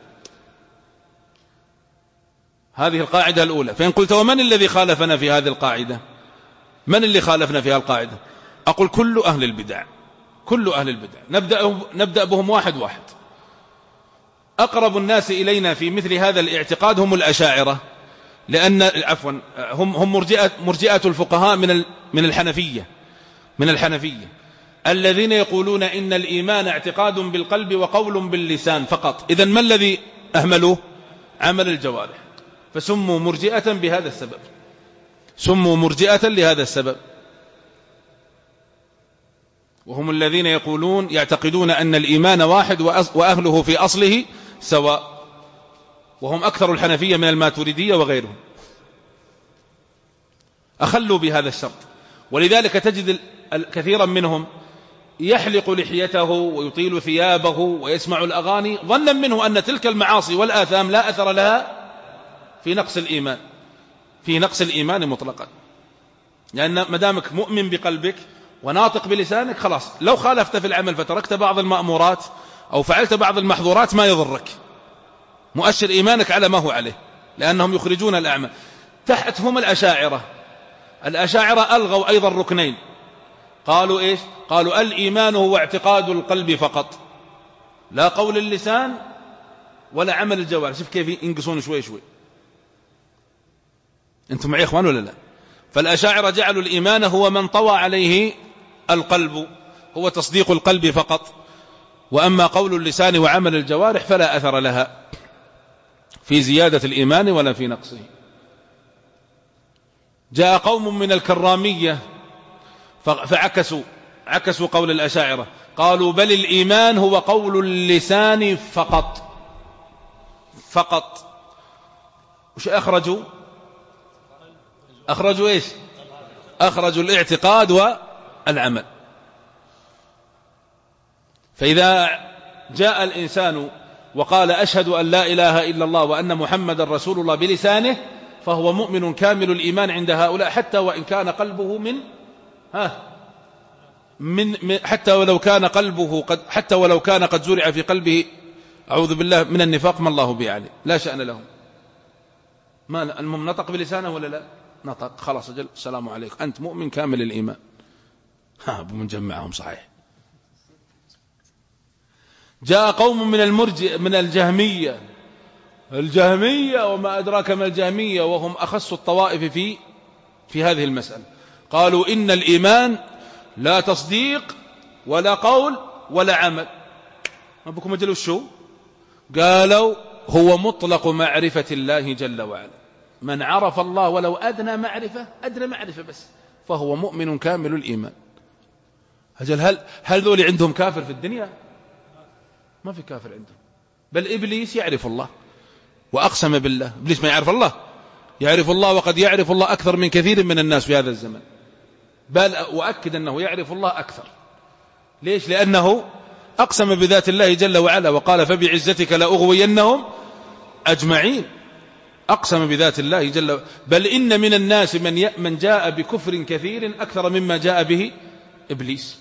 هذه القاعدة الأولى. فإن قلت ومن الذي خالفنا في هذه القاعدة؟ من اللي خالفنا في هذه القاعدة؟ أقول كل أهل البدع، كل أهل البدع. نبدأ, نبدأ بهم واحد واحد. أقرب الناس إلينا في مثل هذا الاعتقاد هم الأشاعرة، لأن عفوا هم هم مرجئة مرجئة الفقهاء من من الحنفية من الحنفية الذين يقولون إن الإيمان اعتقاد بالقلب وقول باللسان فقط. إذن ما الذي أهملوه؟ عمل الجوارح، فسموا مرجئة بهذا السبب، سموا مرجئة لهذا السبب. وهم الذين يقولون يعتقدون أن الإيمان واحد وأهله في أصله سواء، وهم أكثر الحنفية من الماتريدية وغيرهم، أخلوا بهذا الشرط. ولذلك تجد كثيرا منهم يحلق لحيته ويطيل ثيابه ويسمع الأغاني ظنا منه أن تلك المعاصي والآثام لا أثر لها في نقص الإيمان، في نقص الإيمان مطلقا، لأن مدامك مؤمن بقلبك وناطق بلسانك خلاص، لو خالفت في العمل فتركت بعض المأمورات أو فعلت بعض المحظورات ما يضرك، مؤشر إيمانك على ما هو عليه، لأنهم يخرجون الأعمال. تحتهم الأشاعرة. الأشاعرة ألغوا أيضا ركنين، قالوا إيش؟ قالوا الإيمان هو اعتقاد القلب فقط، لا قول اللسان ولا عمل الجوارح. شوف كيف ينقصون شوي شوي. أنتم معي إخوان ولا لا؟ فالأشاعرة جعلوا الإيمان هو من طوى عليه القلب، هو تصديق القلب فقط، وأما قول اللسان وعمل الجوارح فلا أثر لها في زيادة الإيمان ولا في نقصه. جاء قوم من الكرامية فعكسوا عكسوا قول الأشاعرة، قالوا بل الإيمان هو قول اللسان فقط فقط. وش أخرجوا؟ أخرجوا إيش؟ أخرجوا الاعتقاد والعمل. فإذا جاء الإنسان وقال أشهد أن لا إله إلا الله وأن محمد رسول الله بلسانه فهو مؤمن كامل الإيمان عند هؤلاء، حتى وإن كان قلبه من ها من حتى ولو كان قلبه قد حتى ولو كان قد زرع في قلبه أعوذ بالله من النفاق ما الله به لا شأن لهم. ما المهم نطق بلسانه ولا لا؟ نطق، خلاص أجل السلام عليكم، أنت مؤمن كامل الإيمان. ها أبو منجمعهم صحيح. جاء قوم من المرجئ من الجهمية الجهمية وما أدراك ما الجهمية، وهم أخص الطوائف في في هذه المسألة. قالوا إن الإيمان لا تصديق ولا قول ولا عمل. ما بكم أجلوا الشو؟ قالوا هو مطلق معرفة الله جل وعلا، من عرف الله ولو أدنى معرفة أدنى معرفة بس فهو مؤمن كامل الإيمان. أجل هل هل ذولي عندهم كافر في الدنيا؟ ما في كافر عندهم، بل إبليس يعرف الله وأقسم بالله. إبليس ما يعرف الله؟ يعرف الله، وقد يعرف الله أكثر من كثير من الناس في هذا الزمن، بل وأكد أنه يعرف الله أكثر. ليش؟ لأنه أقسم بذات الله جل وعلا وقال فبعزتك لأغوينهم أجمعين. أقسم بذات الله جل وعلا. بل إن من الناس من من جاء بكفر كثير أكثر مما جاء به إبليس.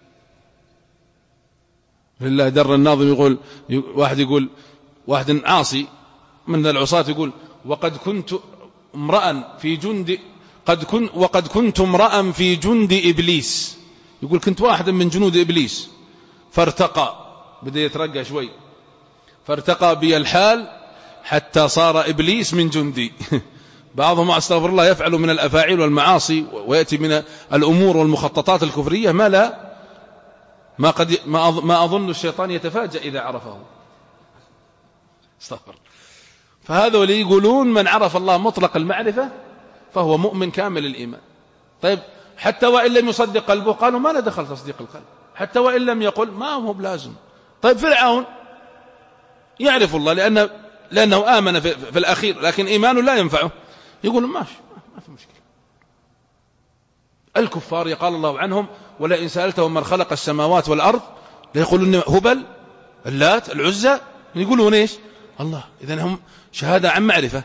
لله در الناظم يقول، واحد يقول واحد عاصي من العصاة يقول وقد كنت امرأ في جند قد كن وقد كنت امرأ في جند إبليس، يقول كنت واحدا من جنود إبليس، فارتقى، بدأ يترقى شوي، فارتقى بي الحال حتى صار إبليس من جندي. بعضهم أستغفر الله يفعل من الأفاعيل والمعاصي ويأتي من الأمور والمخططات الكفرية ما لا ما قد ما أظن الشيطان يتفاجأ إذا عرفه. استغفر. فهذا اللي يقولون من عرف الله مطلق المعرفة فهو مؤمن كامل الإيمان. طيب حتى وإن لم يصدق قلبه، قالوا ما لا دخل تصديق القلب، حتى وإن لم يقل ما هو بلازم. طيب فرعون يعرف الله لأنه, لأنه آمن في, في الأخير، لكن إيمانه لا ينفعه، يقول ماشي ما في مشكلة. الكفار يقال الله عنهم ولئن سألتهم من خلق السماوات والأرض ليقولون هبل، اللات، العزى، يقولون إيش؟ الله. إذن هم شهادة عن معرفة.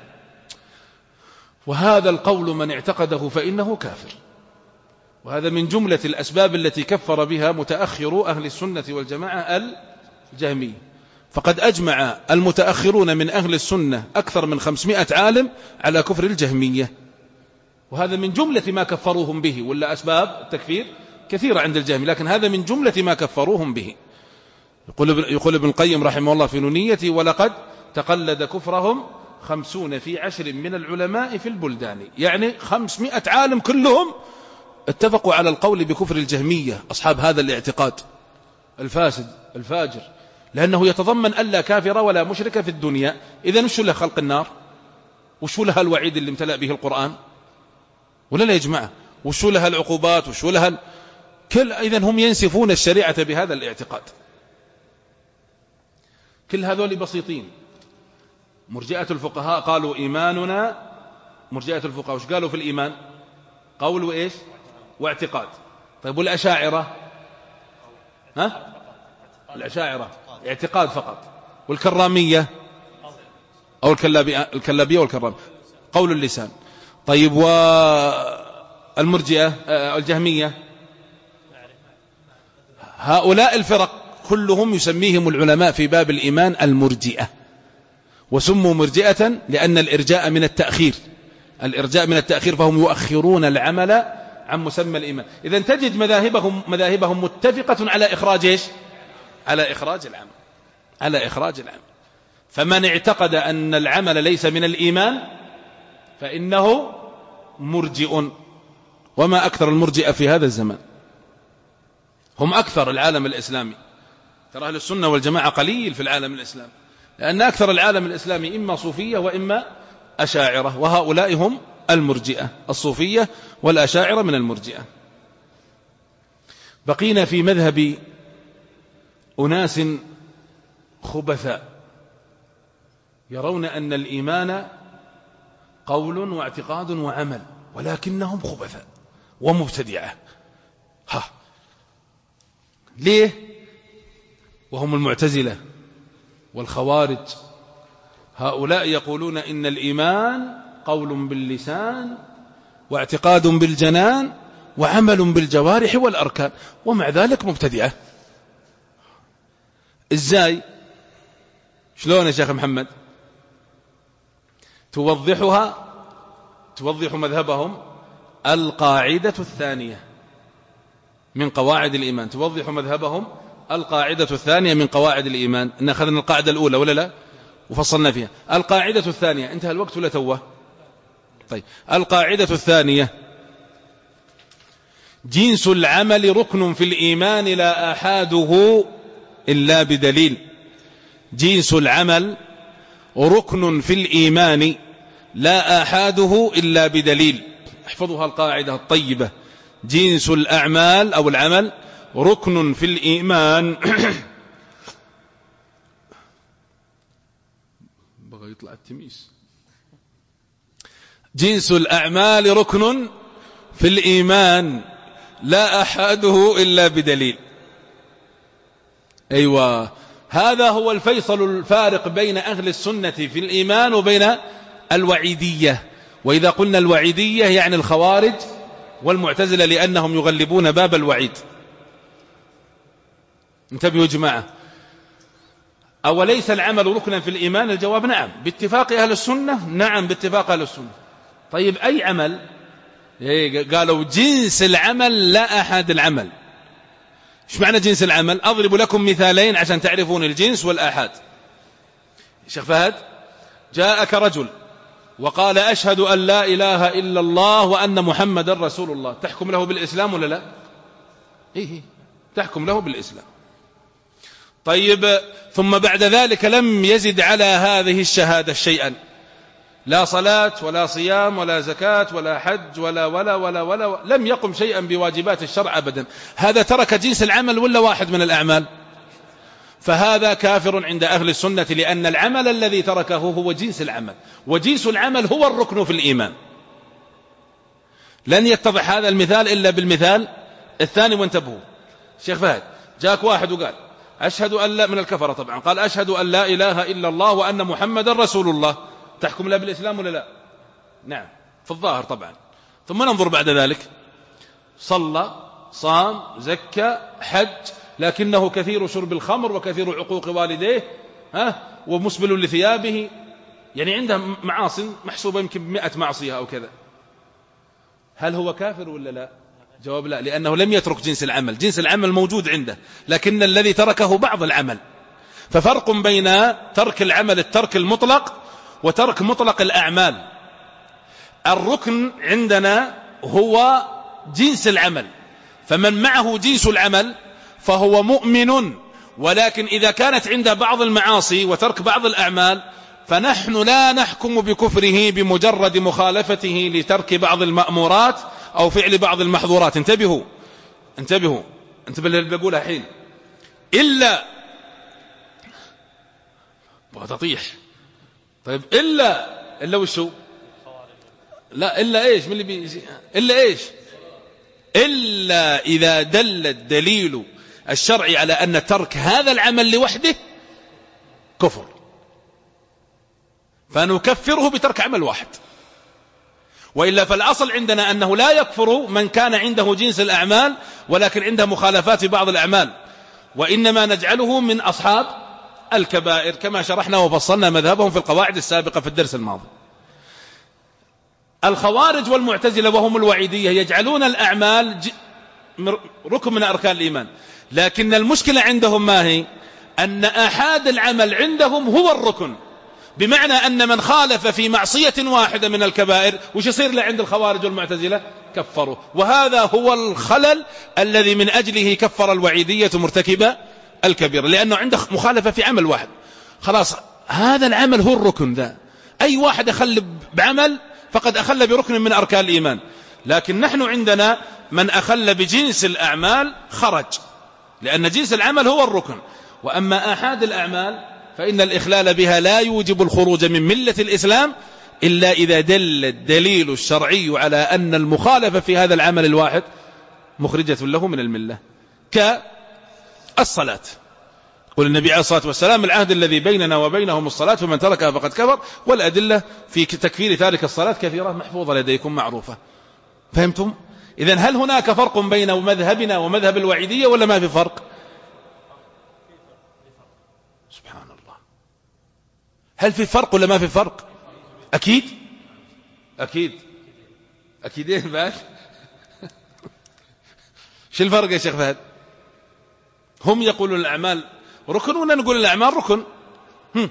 وهذا القول من اعتقده فإنه كافر، وهذا من جملة الأسباب التي كفر بها متأخرو أهل السنة والجماعة الجهمية. فقد أجمع المتأخرون من أهل السنة أكثر من خمسمائة عالم على كفر الجهمية، وهذا من جملة ما كفروهم به، ولا أسباب التكفير كثيرة عند الجهمية، لكن هذا من جملة ما كفروهم به. يقول ابن القيم رحمه الله في نونيته: ولقد تقلد كفرهم خمسون في عشر من العلماء في البلدان. يعني خمسمائة عالم كلهم اتفقوا على القول بكفر الجهمية، أصحاب هذا الاعتقاد الفاسد الفاجر، لأنه يتضمن ألا كافر ولا مشرك في الدنيا. إذن وش له خلق النار؟ وش لها الوعيد اللي امتلأ به القرآن؟ ولا لا يجمعه؟ وش لها العقوبات؟ وش لها ال... كل إذن هم ينسفون الشريعة بهذا الاعتقاد. كل هذول بسيطين. مرجئة الفقهاء قالوا إيماننا، مرجئة الفقهاء وش قالوا في الإيمان؟ قول وإيش؟ واعتقاد. طيب والأشاعرة؟ ها؟ الأشاعرة اعتقاد فقط. والكرامية أو الكلابية, الكلابية والكرام قول اللسان. طيب والمرجئة الجهمية؟ هؤلاء الفرق كلهم يسميهم العلماء في باب الإيمان المرجئة، وسموا مرجئة لأن الإرجاء من التأخير، الإرجاء من التأخير، فهم يؤخرون العمل عن مسمى الإيمان. إذن تجد مذاهبهم مذاهبهم متفقة على إخراج إيش؟ على إخراج العمل، على إخراج العمل. فمن اعتقد أن العمل ليس من الإيمان فإنه مرجئ. وما أكثر المرجئة في هذا الزمان، هم أكثر العالم الإسلامي. ترى أهل السنة والجماعة قليل في العالم الإسلامي، لأن أكثر العالم الإسلامي إما صوفية وإما أشاعرة، وهؤلاء هم المرجئة، الصوفية والأشاعرة من المرجئة. بقينا في مذهب أناس خبثاء يرون أن الإيمان قول واعتقاد وعمل، ولكنهم خبثاء ومبتدعة. ها ليه؟ وهم المعتزلة والخوارج. هؤلاء يقولون إن الإيمان قول باللسان واعتقاد بالجنان وعمل بالجوارح والأركان، ومع ذلك مبتدعة. إزاي؟ شلون يا شيخ محمد؟ توضحها توضح مذهبهم القاعدة الثانية من قواعد الإيمان. توضح مذهبهم القاعدة الثانية من قواعد الإيمان. إن أخذنا القاعدة الأولى ولا لا؟ وفصلنا فيها. القاعدة الثانية، انتهى الوقت ولا توه؟ طيب، القاعدة الثانية: جنس العمل ركن في الإيمان لا أحاده إلا بدليل. جنس العمل ركن في الإيمان لا أحاده إلا بدليل. احفظها القاعدة الطيبة: جنس الأعمال أو العمل ركن في الإيمان بغى يطلع التميس. جنس الأعمال ركن في الإيمان لا أحاده إلا بدليل. أيوة، هذا هو الفيصل الفارق بين أهل السنة في الإيمان وبين الوعيدية. وإذا قلنا الوعيدية يعني الخوارج والمعتزلة، لأنهم يغلبون باب الوعيد. انتبهوا جماعة. أوليس العمل ركنا في الإيمان؟ الجواب نعم باتفاق أهل السنة. نعم باتفاق أهل السنة. طيب أي عمل؟ قالوا جنس العمل لا أحد العمل. إيش معنى جنس العمل؟ أضرب لكم مثالين عشان تعرفون الجنس والآحاد. شيخ فهد، جاءك رجل وقال أشهد أن لا إله إلا الله وأن محمد رسول الله، تحكم له بالإسلام ولا لا؟ إيه، تحكم له بالإسلام. طيب، ثم بعد ذلك لم يزد على هذه الشهادة شيئا، لا صلاة ولا صيام ولا زكاة ولا حج ولا ولا ولا ولا, ولا لم يقم شيئا بواجبات الشرع أبدا، هذا ترك جنس العمل ولا واحد من الأعمال؟ فهذا كافر عند أهل السنة، لأن العمل الذي تركه هو جنس العمل، وجنس العمل هو الركن في الإيمان. لن يتضح هذا المثال إلا بالمثال الثاني، وانتبهوا. شيخ فهد، جاك واحد وقال أشهد أن لا، من الكفرة طبعا، قال أشهد أن لا إله إلا الله وأن محمد رسول الله، تحكم له بالإسلام ولا لا؟ نعم في الظاهر طبعا. ثم ننظر بعد ذلك، صلى صام زكى حج، لكنه كثير شرب الخمر وكثير عقوق والديه، ها، ومسبل لثيابه، يعني عنده معاصي محسوبة يمكن بمئة معصية أو كذا، هل هو كافر ولا لا؟ جواب لا، لأنه لم يترك جنس العمل، جنس العمل موجود عنده، لكن الذي تركه بعض العمل. ففرق بين ترك العمل الترك المطلق وترك مطلق الأعمال. الركن عندنا هو جنس العمل، فمن معه جنس العمل فهو مؤمن، ولكن إذا كانت عنده بعض المعاصي وترك بعض الأعمال فنحن لا نحكم بكفره بمجرد مخالفته لترك بعض المأمورات أو فعل بعض المحظورات. انتبهوا انتبهوا انتبه اللي بقولها حين، إلا وتطيح. طيب إلا إلا وشو؟ لا إلا إيش؟ من اللي بي... إلا إيش؟ إلا إذا دل الدليل الشرعي على أن ترك هذا العمل لوحده كفر، فنكفره بترك عمل واحد. وإلا فالأصل عندنا أنه لا يكفر من كان عنده جنس الأعمال ولكن عنده مخالفات في بعض الأعمال، وإنما نجعله من أصحاب الكبائر كما شرحنا وفصلنا مذهبهم في القواعد السابقة في الدرس الماضي. الخوارج والمعتزلة وهم الوعيدية يجعلون الأعمال ركن من أركان الإيمان، لكن المشكلة عندهم ما هي؟ أن آحاد العمل عندهم هو الركن، بمعنى أن من خالف في معصية واحدة من الكبائر وش يصير له عند الخوارج والمعتزلة؟ كفروا. وهذا هو الخلل الذي من أجله كفر الوعيدية مرتكب الكبير، لأنه عنده مخالفة في عمل واحد، خلاص هذا العمل هو الركن ذا، أي واحد أخل بعمل فقد أخل بركن من أركان الإيمان. لكن نحن عندنا من أخل بجنس الأعمال خرج، لأن جنس العمل هو الركن. وأما آحاد الأعمال فإن الإخلال بها لا يوجب الخروج من ملة الإسلام إلا إذا دل الدليل الشرعي على أن المخالفة في هذا العمل الواحد مخرجة له من الملة، كالصلاة. قل النبي عليه الصلاة والسلام العهد الذي بيننا وبينهم الصلاة فمن تركها فقد كفر، والأدلة في تكفير تارك الصلاة كثيرة محفوظة لديكم معروفة. فهمتم؟ إذن هل هناك فرق بين مذهبنا ومذهب الوعيدية ولا ما في فرق؟ سبحان الله، هل في فرق ولا ما في فرق؟ أكيد أكيد أكيدين بعد. شو الفرق يا شيخ فهد؟ هم يقولون الأعمال ركن ولا نقول الأعمال ركن؟ هم.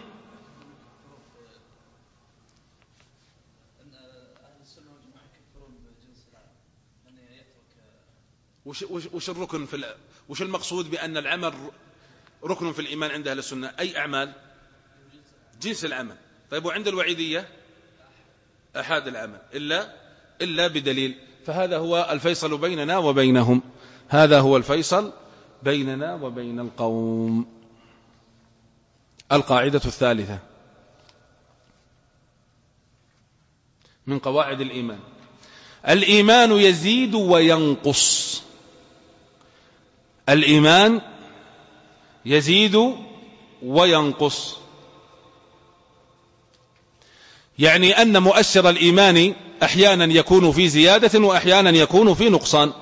وش, وش, وش الركن في ال... وش المقصود بأن العمل ركن في الإيمان عند أهل السنة؟ أي أعمال؟ جنس العمل. طيب وعند الوعيدية أحد العمل إلا إلا بدليل. فهذا هو الفيصل بيننا وبينهم، هذا هو الفيصل بيننا وبين القوم. القاعدة الثالثة من قواعد الإيمان: الإيمان يزيد وينقص. الإيمان يزيد وينقص، يعني أن مؤشر الإيمان أحيانا يكون في زيادة وأحيانا يكون في نقصان.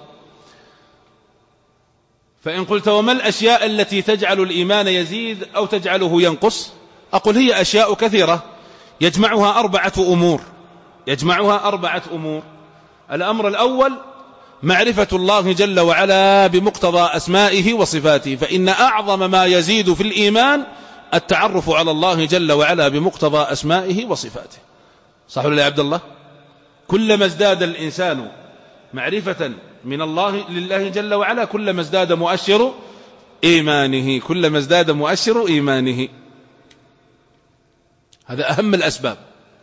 فإن قلت وما الأشياء التي تجعل الإيمان يزيد أو تجعله ينقص؟ أقول هي أشياء كثيرة يجمعها أربعة أمور يجمعها أربعة أمور الأمر الأول معرفة الله جل وعلا بمقتضى أسمائه وصفاته، فإن أعظم ما يزيد في الإيمان التعرف على الله جل وعلا بمقتضى أسمائه وصفاته. صح ولا يا عبد الله؟ كلما ازداد الإنسان معرفة من الله لله جل وعلا كلما ازداد مؤشر إيمانه، كلما ازداد مؤشر إيمانه. هذا أهم الأسباب.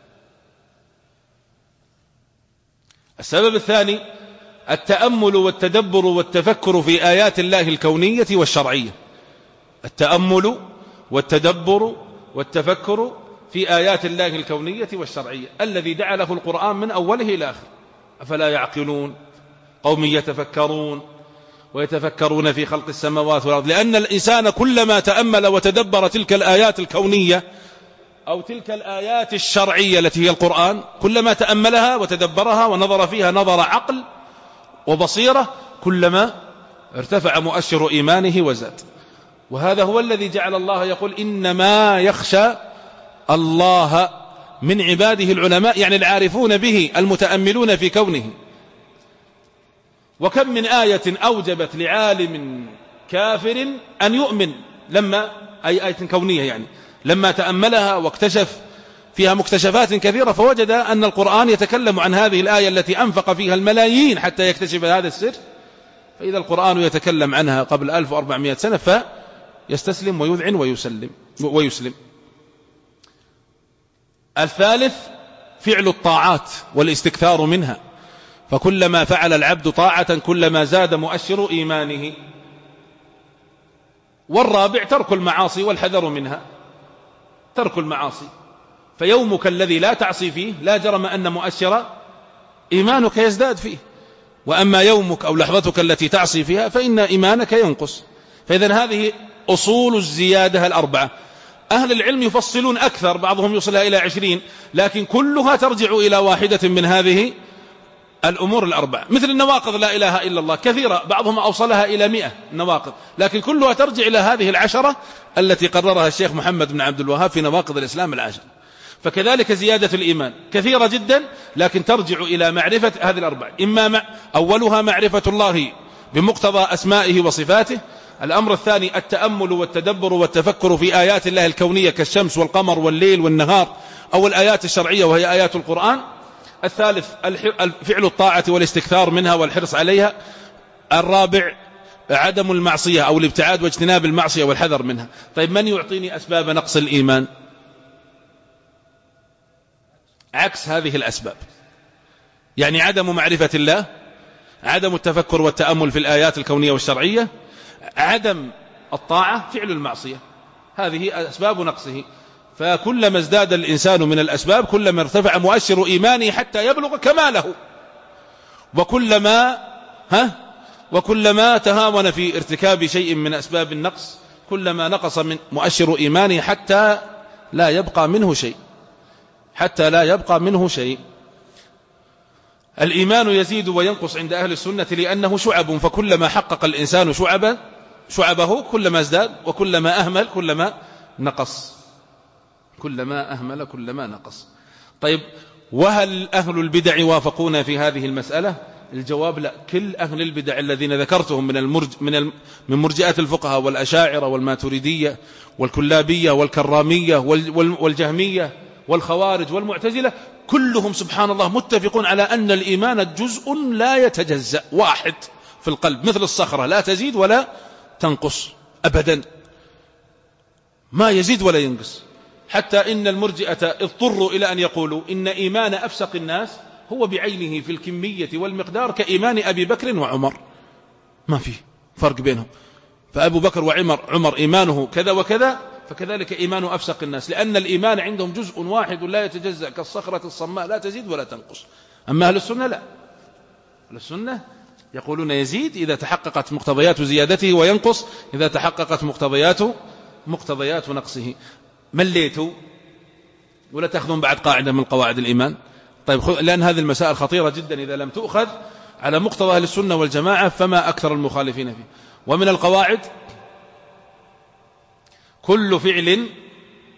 السبب الثاني التأمل والتدبر والتفكر في آيات الله الكونية والشرعية. التأمل والتدبر والتفكر في آيات الله الكونية والشرعية الذي جعله القرآن من أوله إلى آخره. أفلا يعقلون؟ قوم يتفكرون ويتفكرون في خلق السماوات والأرض. لأن الإنسان كلما تأمل وتدبر تلك الآيات الكونية أو تلك الآيات الشرعية التي هي القرآن، كلما تأملها وتدبرها ونظر فيها نظر عقل وبصيرة كلما ارتفع مؤشر إيمانه وزاد. وهذا هو الذي جعل الله يقول إنما يخشى الله من عباده العلماء، يعني العارفون به المتأملون في كونه. وكم من آية أوجبت لعالم كافر أن يؤمن لما أي آية كونية يعني لما تأملها واكتشف فيها مكتشفات كثيرة، فوجد أن القرآن يتكلم عن هذه الآية التي أنفق فيها الملايين حتى يكتشف هذا السر، فإذا القرآن يتكلم عنها قبل ألف وأربعمائة سنة فيستسلم ويذعن ويسلم ويسلم. الثالث فعل الطاعات والاستكثار منها، فكلما فعل العبد طاعة كلما زاد مؤشر إيمانه. والرابع ترك المعاصي والحذر منها. ترك المعاصي، فيومك الذي لا تعصي فيه لا جرم أن مؤشر إيمانك يزداد فيه، وأما يومك أو لحظتك التي تعصي فيها فإن إيمانك ينقص. فإذن هذه أصول الزيادة الأربعة. أهل العلم يفصلون أكثر، بعضهم يوصلها إلى عشرين، لكن كلها ترجع إلى واحدة من هذه الأمور الأربعة. مثل النواقض لا إله إلا الله كثيرة، بعضهم أوصلها إلى مئة نواقض، لكن كلها ترجع إلى هذه العشرة التي قررها الشيخ محمد بن عبد الوهاب في نواقض الإسلام العشر. فكذلك زيادة الإيمان كثيرة جدا، لكن ترجع إلى معرفة هذه الأربعة. إما مع أولها معرفة الله بمقتضى أسمائه وصفاته. الأمر الثاني التأمل والتدبر والتفكر في آيات الله الكونية كالشمس والقمر والليل والنهار، أو الآيات الشرعية وهي آيات القرآن. الثالث فعل الطاعة والاستكثار منها والحرص عليها. الرابع عدم المعصية أو الابتعاد واجتناب المعصية والحذر منها. طيب من يعطيني أسباب نقص الإيمان؟ عكس هذه الأسباب، يعني عدم معرفة الله، عدم التفكر والتأمل في الآيات الكونية والشرعية، عدم الطاعة، فعل المعصية. هذه أسباب نقصه. فكلما ازداد الإنسان من الأسباب كلما ارتفع مؤشر إيمانه حتى يبلغ كماله، وكلما ها وكلما تهاون في ارتكاب شيء من أسباب النقص كلما نقص من مؤشر إيمانه حتى لا يبقى منه شيء حتى لا يبقى منه شيء. الإيمان يزيد وينقص عند أهل السنة لأنه شعب، فكلما حقق الإنسان شعبا شعبه كلما ازداد، وكلما أهمل كلما نقص كلما أهمل كلما نقص. طيب، وهل أهل البدع وافقون في هذه المسألة؟ الجواب لا. كل أهل البدع الذين ذكرتهم من المرج من من مرجئة الفقهاء والأشاعرة والماتريدية والكلابية والكرامية والجهمية والخوارج والمعتزلة، كلهم سبحان الله متفقون على أن الإيمان جزء لا يتجزأ، واحد في القلب مثل الصخرة، لا تزيد ولا تنقص أبدا، ما يزيد ولا ينقص. حتى إن المرجئة اضطروا إلى أن يقولوا إن إيمان أفسق الناس هو بعينه في الكمية والمقدار كإيمان أبي بكر وعمر، ما فيه فرق بينهم. فأبو بكر وعمر عمر إيمانه كذا وكذا، فكذلك إيمان أفسق الناس، لأن الإيمان عندهم جزء واحد لا يتجزأ كالصخرة الصماء لا تزيد ولا تنقص. أما أهل السنة لا، أهل السنة يقولون يزيد إذا تحققت مقتضيات زيادته، وينقص إذا تحققت مقتضيات مقتضيات نقصه. مليتوا ولا تأخذون بعد قاعدة من قواعد الإيمان؟ طيب، لأن هذه المسائل خطيرة جدا، إذا لم تؤخذ على مقتضى أهل السنة والجماعة فما أكثر المخالفين فيه. ومن القواعد كل فعل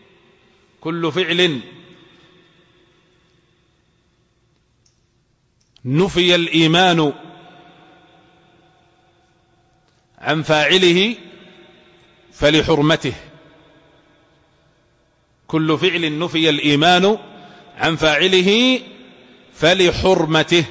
كل فعل نفي الإيمان عن فاعله فلحرمته. كل فعل نفي الإيمان عن فاعله فلحرمته،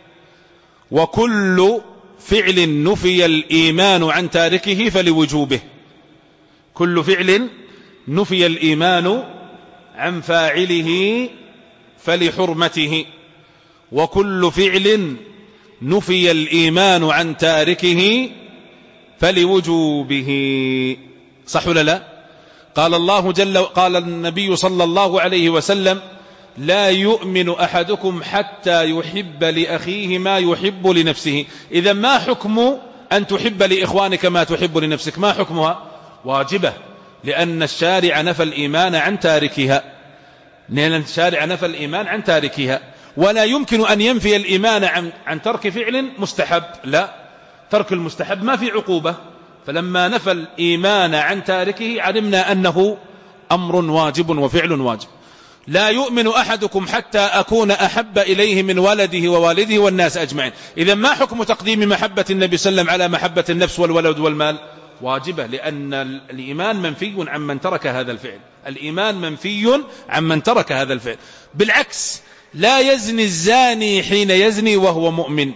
وكل فعل نفي الإيمان عن تاركه فلوجوبه. كل فعل نفي الإيمان عن فاعله فلحرمته، وكل فعل نفي الإيمان عن تاركه فلوجوبه. صح ولا لا؟ قال الله جل قال النبي صلى الله عليه وسلم: لا يؤمن أحدكم حتى يحب لأخيه ما يحب لنفسه. إذا ما حكم أن تحب لإخوانك ما تحب لنفسك؟ ما حكمها؟ واجبة، لأن الشارع نفى الإيمان عن تاركها، لأن الشارع نفى الإيمان عن تاركها. ولا يمكن أن ينفي الإيمان عن, عن ترك فعل مستحب، لا، ترك المستحب ما في عقوبة، فلما نفى الإيمان عن تاركه علمنا أنه أمر واجب وفعل واجب. لا يؤمن أحدكم حتى أكون أحب إليه من ولده ووالده والناس أجمعين. إذا ما حكم تقديم محبة النبي صلى الله عليه وسلم على محبة النفس والولد والمال؟ واجبة، لأن الإيمان منفي عن من ترك هذا الفعل. الإيمان منفي عن من ترك هذا الفعل. بالعكس، لا يزني الزاني حين يزني وهو مؤمن.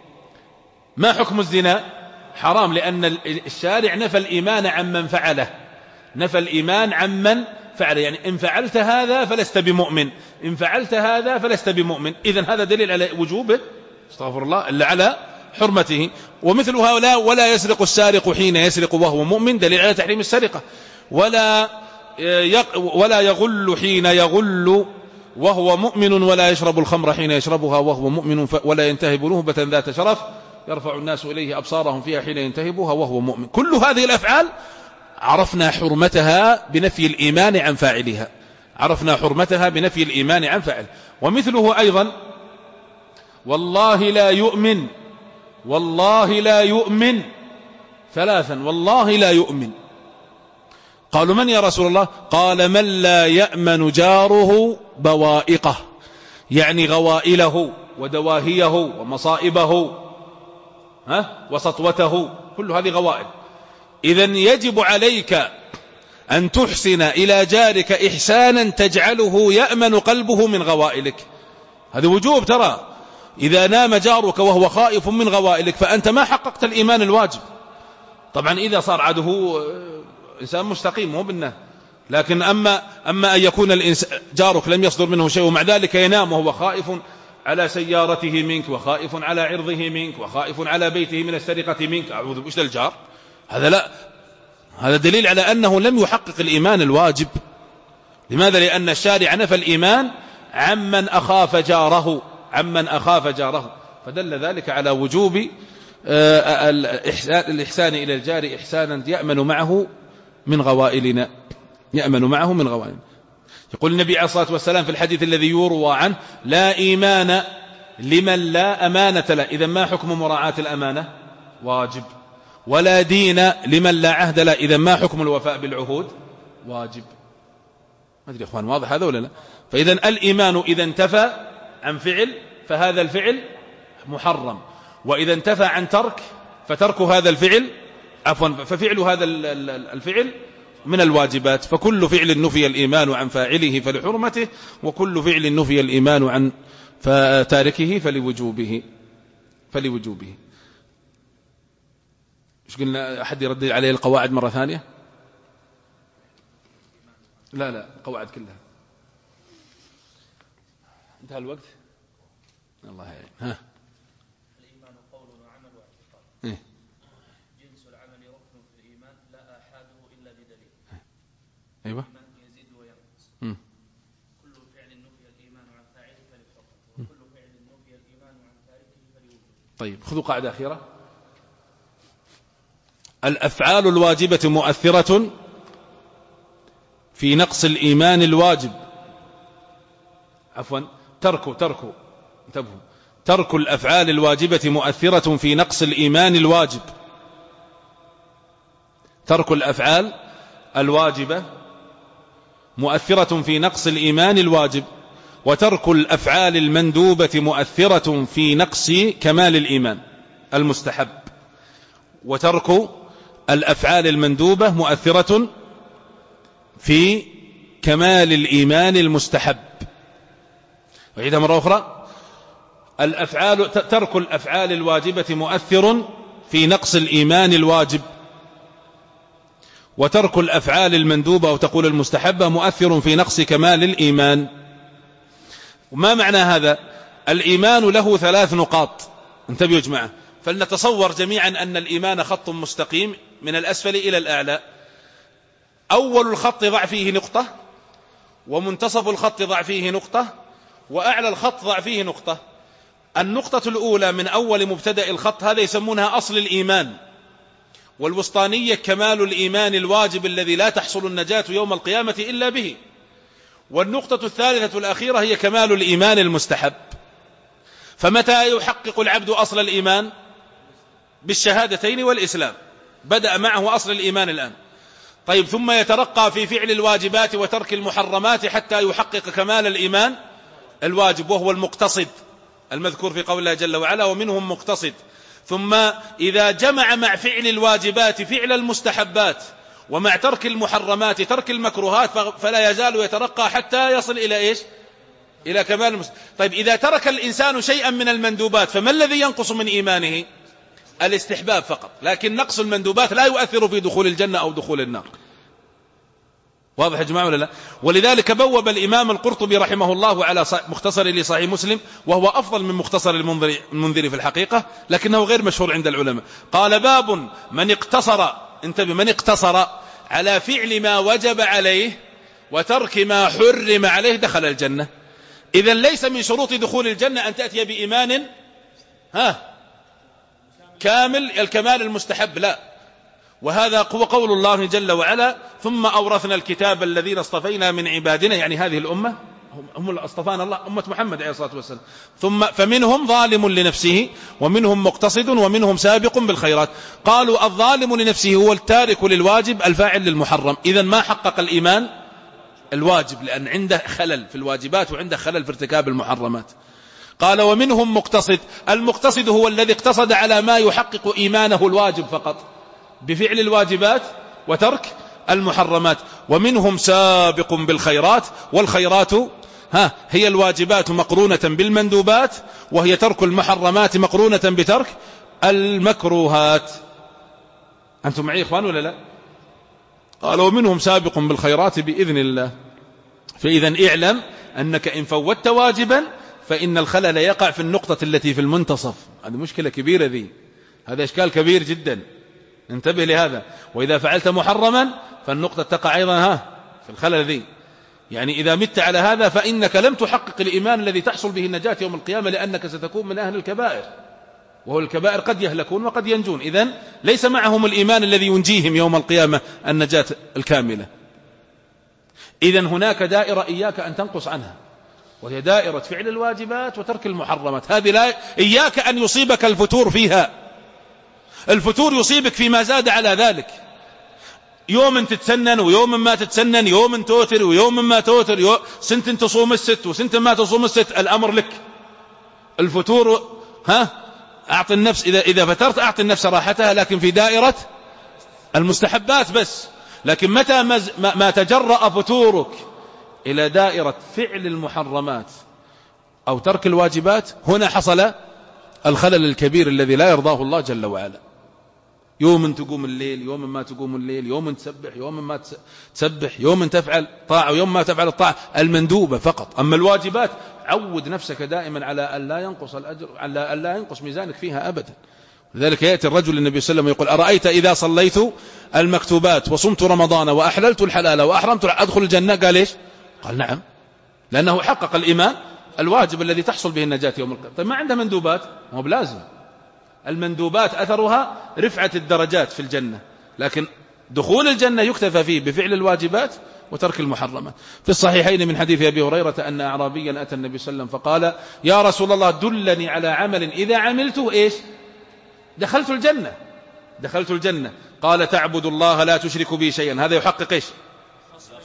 ما حكم الزنا؟ حرام، لأن الشارع نفى الإيمان عن من فعله، نفى الإيمان عن من فعله، يعني إن فعلت هذا فلست بمؤمن، إن فعلت هذا فلست بمؤمن. إذن هذا دليل على وجوبه، استغفر الله، إلا على حرمته. ومثلها ولا, ولا يسرق السارق حين يسرق وهو مؤمن، دليل على تحريم السرقة. ولا ولا يغل حين يغل وهو مؤمن، ولا يشرب الخمر حين يشربها وهو مؤمن، ولا ينتهب نهبة ذات شرف يرفع الناس إليه أبصارهم فيها حين ينتهبها وهو مؤمن. كل هذه الأفعال عرفنا حرمتها بنفي الإيمان عن فاعلها، عرفنا حرمتها بنفي الإيمان عن فاعل. ومثله أيضا: والله لا يؤمن، والله لا يؤمن ثلاثا، والله لا يؤمن. قالوا: من يا رسول الله؟ قال: من لا يأمن جاره بوائقه، يعني غوائله ودواهيه ومصائبه ها وسطوته، كل هذه غوائل. إذن يجب عليك أن تحسن إلى جارك إحسانا تجعله يأمن قلبه من غوائلك، هذا وجوب. ترى إذا نام جارك وهو خائف من غوائلك فأنت ما حققت الإيمان الواجب. طبعا إذا صار عاده إنسان مستقيم مو بالنه، لكن أما, أما أن يكون جارك لم يصدر منه شيء ومع ذلك ينام وهو خائف على سيارته منك، وخائف على عرضه منك، وخائف على بيته من السرقة منك، أعوذ بإيش الجار، هذا لا، هذا دليل على أنه لم يحقق الإيمان الواجب. لماذا؟ لأن الشارع نفى الإيمان عمن أخاف جاره، عمن أخاف جاره، فدل ذلك على وجوب الإحسان إلى الجار إحسانا يأمن معه من غوائلنا، يأمن معه من غوائلنا. يقول النبي عليه الصلاة والسلام في الحديث الذي يروى عنه: لا إيمان لمن لا أمانة له. إذا ما حكم مراعاة الأمانة؟ واجب. ولا دين لمن لا عهد له. إذا ما حكم الوفاء بالعهود؟ واجب. ما أدري يا أخوان واضح هذا ولا لا؟ فإذا الإيمان إذا انتفى عن فعل فهذا الفعل محرم، وإذا انتفى عن ترك فترك هذا الفعل عفوا ففعل هذا الفعل من الواجبات. فكل فعل نفي الإيمان عن فاعله فلحرمته، وكل فعل نفي الإيمان عن تاركه فلوجوبه فلوجوبه ايش قلنا؟ أحد يرد عليه القواعد مرة ثانية؟ لا لا القواعد كلها انتهى الوقت. الله يعين. ها الإيمان قول وعمل واعتقاد. إيه؟ جنس العمل ركن في الإيمان لا أحاده إلا بدليل. أيوة. الإيمان يزيد وينقص. م. كل فعل نفي الإيمان عن فاعله فللحكم، وكل فعل نفي الإيمان عن تاركه فلوجوب. طيب خذوا قاعدة أخيرة: الأفعال الواجبة مؤثرة في نقص الإيمان الواجب. عفوا ترك ترك انتبهوا ترك الأفعال الواجبة مؤثرة في نقص الإيمان الواجب. ترك الأفعال الواجبة مؤثرة في نقص الإيمان الواجب. وترك الأفعال المندوبة مؤثرة في نقص كمال الإيمان المستحب. وترك الأفعال المندوبة مؤثرة في كمال الإيمان المستحب. وعيدها مرة أخرى: الأفعال ترك الأفعال الواجبة مؤثر في نقص الإيمان الواجب، وترك الأفعال المندوبة أو تقول المستحبة مؤثر في نقص كمال الإيمان. وما معنى هذا؟ الإيمان له ثلاث نقاط، انتبهوا يا جماعة، فلنتصور جميعا أن الإيمان خط مستقيم من الأسفل إلى الأعلى، أول الخط ضع فيه نقطة، ومنتصف الخط ضع فيه نقطة، وأعلى الخط ضع فيه نقطة. النقطة الأولى من أول مبتدأ الخط هذا يسمونها أصل الإيمان، والوسطانية كمال الإيمان الواجب الذي لا تحصل النجاة يوم القيامة إلا به. والنقطة الثالثة الأخيرة هي كمال الإيمان المستحب. فمتى يحقق العبد أصل الإيمان؟ بالشهادتين والإسلام، بدأ معه أصل الإيمان الآن. طيب، ثم يترقى في فعل الواجبات وترك المحرمات حتى يحقق كمال الإيمان الواجب، وهو المقتصد المذكور في قول الله جل وعلا: ومنهم مقتصد. ثم إذا جمع مع فعل الواجبات فعل المستحبات ومع ترك المحرمات ترك المكروهات فلا يزال يترقى حتى يصل إلى إيش؟ إلى كمال المست... طيب، إذا ترك الإنسان شيئا من المندوبات فما الذي ينقص من إيمانه؟ الاستحباب فقط، لكن نقص المندوبات لا يؤثر في دخول الجنة أو دخول النار. واضح يا جماعة ولا لا؟ ولذلك بوب الإمام القرطبي رحمه الله على مختصر لصحيح مسلم، وهو أفضل من مختصر المنذري في الحقيقة، لكنه غير مشهور عند العلماء. قال: باب من اقتصر، انتبه، من اقتصر على فعل ما وجب عليه وترك ما حرم عليه دخل الجنة. إذن ليس من شروط دخول الجنة أن تأتي بإيمان ها كامل الكمال المستحب، لا. وهذا هو قول الله جل وعلا: ثم أورثنا الكتاب الذين اصطفينا من عبادنا، يعني هذه الأمة هم اللي اصطفانا الله، أمة محمد عليه الصلاة والسلام. ثم فمنهم ظالم لنفسه ومنهم مقتصد ومنهم سابق بالخيرات. قالوا الظالم لنفسه هو التارك للواجب الفاعل للمحرم، إذن ما حقق الإيمان الواجب، لأن عنده خلل في الواجبات وعنده خلل في ارتكاب المحرمات. قال: ومنهم مقتصد، المقتصد هو الذي اقتصد على ما يحقق إيمانه الواجب فقط بفعل الواجبات وترك المحرمات. ومنهم سابق بالخيرات، والخيرات ها هي الواجبات مقرونة بالمندوبات، وهي ترك المحرمات مقرونة بترك المكروهات. أنتم معي إخوان ولا لا؟ قال: ومنهم سابق بالخيرات بإذن الله. فإذا اعلم أنك إن فوتت واجبا فإن الخلل يقع في النقطة التي في المنتصف. هذه مشكلة كبيرة ذي، هذا إشكال كبير جدا، انتبه لهذا. وإذا فعلت محرما فالنقطة تقع أيضا ها في الخلل ذي. يعني إذا مت على هذا فإنك لم تحقق الإيمان الذي تحصل به النجاة يوم القيامة، لأنك ستكون من أهل الكبائر، وهو الكبائر قد يهلكون وقد ينجون. إذن ليس معهم الإيمان الذي ينجيهم يوم القيامة النجاة الكاملة. إذن هناك دائرة إياك أن تنقص عنها، وهي دائرة فعل الواجبات وترك المحرمات. هذه لا إياك أن يصيبك الفتور فيها. الفتور يصيبك فيما زاد على ذلك، يوم تتسنن ويوم ما تتسنن، يوم توتر ويوم ما توتر، يوم سنت تصوم الست وسنت ما تصوم الست، الأمر لك. الفتور ها أعطي النفس، إذا, إذا فترت أعطي النفس راحتها، لكن في دائرة المستحبات بس. لكن متى ما تجرأ فتورك إلى دائرة فعل المحرمات أو ترك الواجبات، هنا حصل الخلل الكبير الذي لا يرضاه الله جل وعلا. يوم تقوم الليل، يوم ما تقوم الليل، يوم تسبح، يوم ما تسبح، يوم تفعل طاعة ويوم ما تفعل الطاعة المندوبة فقط. أما الواجبات عود نفسك دائما على أن لا ينقص الأجر، على أن لا ينقص ميزانك فيها أبدا. لذلك يأتي الرجل للنبي صلى الله عليه وسلم يقول: أرأيت إذا صليت المكتوبات وصمت رمضان وأحللت الحلال وأحرمت أدخل الجنة؟ قال إيش؟ قال نعم، لأنه حقق الإيمان الواجب الذي تحصل به النجاة يوم القيامة. طيب ما عنده مندوبات؟ هو بلازم. المندوبات أثرها رفعة الدرجات في الجنة، لكن دخول الجنة يكتفى فيه بفعل الواجبات وترك المحرمات. في الصحيحين من حديث أبي هريرة أن أعرابيا أتى النبي صلى الله عليه وسلم فقال: يا رسول الله دلني على عمل إذا عملته إيش دخلت الجنة دخلت الجنة قال: تعبد الله لا تشرك به شيئا. هذا يحقق إيش؟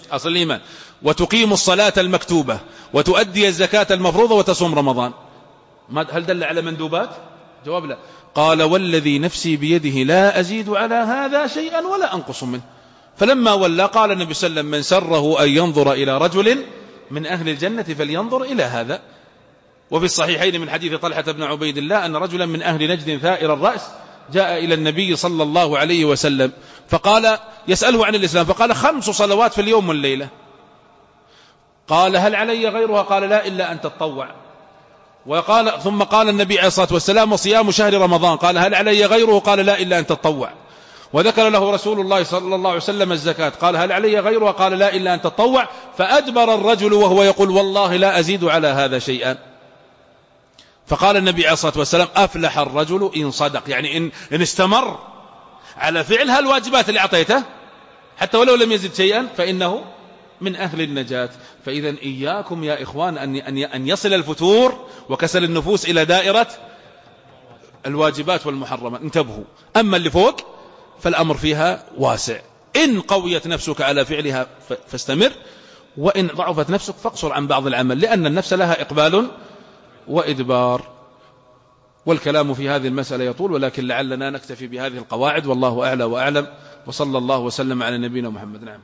أصل الإيمان. وتقيم الصلاة المكتوبة وتؤدي الزكاة المفروضة وتصوم رمضان. هل دل على مندوبات؟ جواب لا. قال والذي نفسي بيده لا أزيد على هذا شيئا ولا أنقص منه. فلما ولى قال النبي صلى الله عليه وسلم من سره أن ينظر إلى رجل من أهل الجنة فلينظر إلى هذا. وفي الصحيحين من حديث طلحة بن عبيد الله أن رجلا من أهل نجد ثائر الرأس جاء إلى النبي صلى الله عليه وسلم فقال يسأله عن الإسلام فقال خمس صلوات في اليوم والليلة. قال هل علي غيرها؟ قال لا إلا أن تتطوع. وقال ثم قال النبي عليه الصلاة والسلام وصيام شهر رمضان. قال هل علي غيره؟ قال لا إلا أن تتطوع. وذكر له رسول الله صلى الله عليه وسلم الزكاة. قال هل علي غيرها؟ قال لا إلا أن تتطوع. فأدبر الرجل وهو يقول والله لا أزيد على هذا شيئا. فقال النبي عليه الصلاة والسلام أفلح الرجل إن صدق، يعني إن, إن استمر على فعل هالواجبات اللي أعطيته حتى ولو لم يزد شيئا فإنه من أهل النجاة. فإذا إياكم يا إخوان أن أن يصل الفتور وكسل النفوس إلى دائرة الواجبات والمحرمات. انتبهوا. أما اللي فوق فالأمر فيها واسع. إن قويت نفسك على فعلها فاستمر، وإن ضعفت نفسك فاقصر عن بعض العمل، لأن النفس لها إقبال وإدبار. والكلام في هذه المسألة يطول، ولكن لعلنا نكتفي بهذه القواعد والله أعلى وأعلم، وصلى الله وسلم على نبينا محمد. نعم.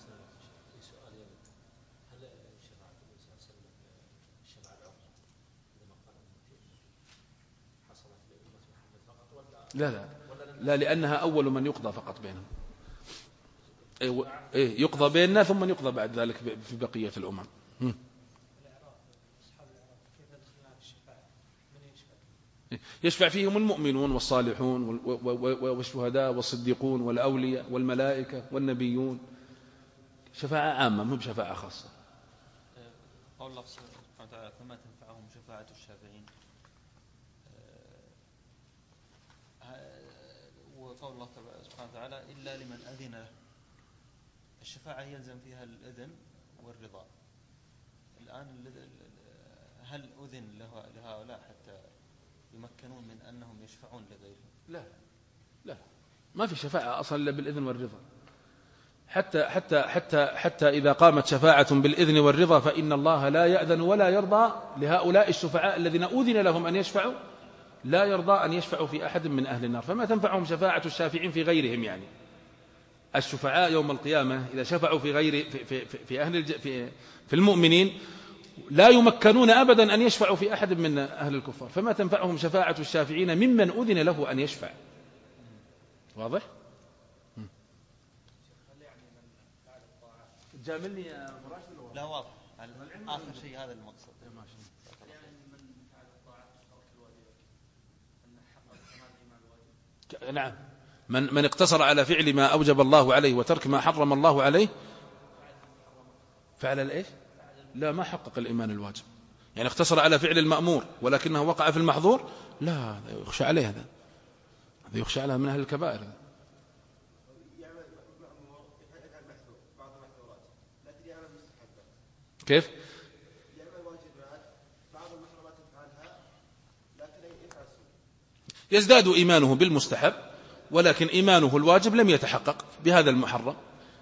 لا لا لا لأنها أول من يقضى فقط بينهم. إيه يقضى بيننا ثم يقضى بعد ذلك في بقية الأمم. يشفع فيهم المؤمنون والصالحون والشهداء والصديقون والأولياء والملائكة والنبيون. شفاعة عامة مو بشفاعة خاصة. قول الله سبحانه وتعالى فما تنفعهم شفاعة الشافعين، وقول الله سبحانه وتعالى إلا لمن أذن له. الشفاعة يلزم فيها الإذن والرضا. الآن هل أذن لهؤلاء حتى يمكنون من أنهم يشفعون لغيرهم؟ لا لا ما في شفاعة أصلا إلا بالإذن والرضا. حتى حتى حتى حتى إذا قامت شفاعة بالإذن والرضا فإن الله لا يأذن ولا يرضى لهؤلاء الشفعاء الذين أذن لهم أن يشفعوا، لا يرضى أن يشفعوا في أحد من أهل النار. فما تنفعهم شفاعة الشافعين في غيرهم. يعني الشفعاء يوم القيامة إذا شفعوا في غير في في في أهل في في المؤمنين لا يمكنون أبدا أن يشفعوا في أحد من أهل الكفار. فما تنفعهم شفاعة الشافعين ممن أذن له أن يشفع. واضح؟ جاملني يا مراشد. لا واضح. آخر شيء هذا المقصد. نعم. من من اقتصر على فعل ما أوجب الله عليه وترك ما حرم الله عليه فعل الإيش؟ لا ما حقق الإيمان الواجب. يعني اقتصر على فعل المأمور ولكنه وقع في المحظور، لا يخشى عليه. هذا هذا يخشى عليه من أهل الكبائر. كيف؟ يزداد إيمانه بالمستحب ولكن إيمانه الواجب لم يتحقق بهذا المحرم.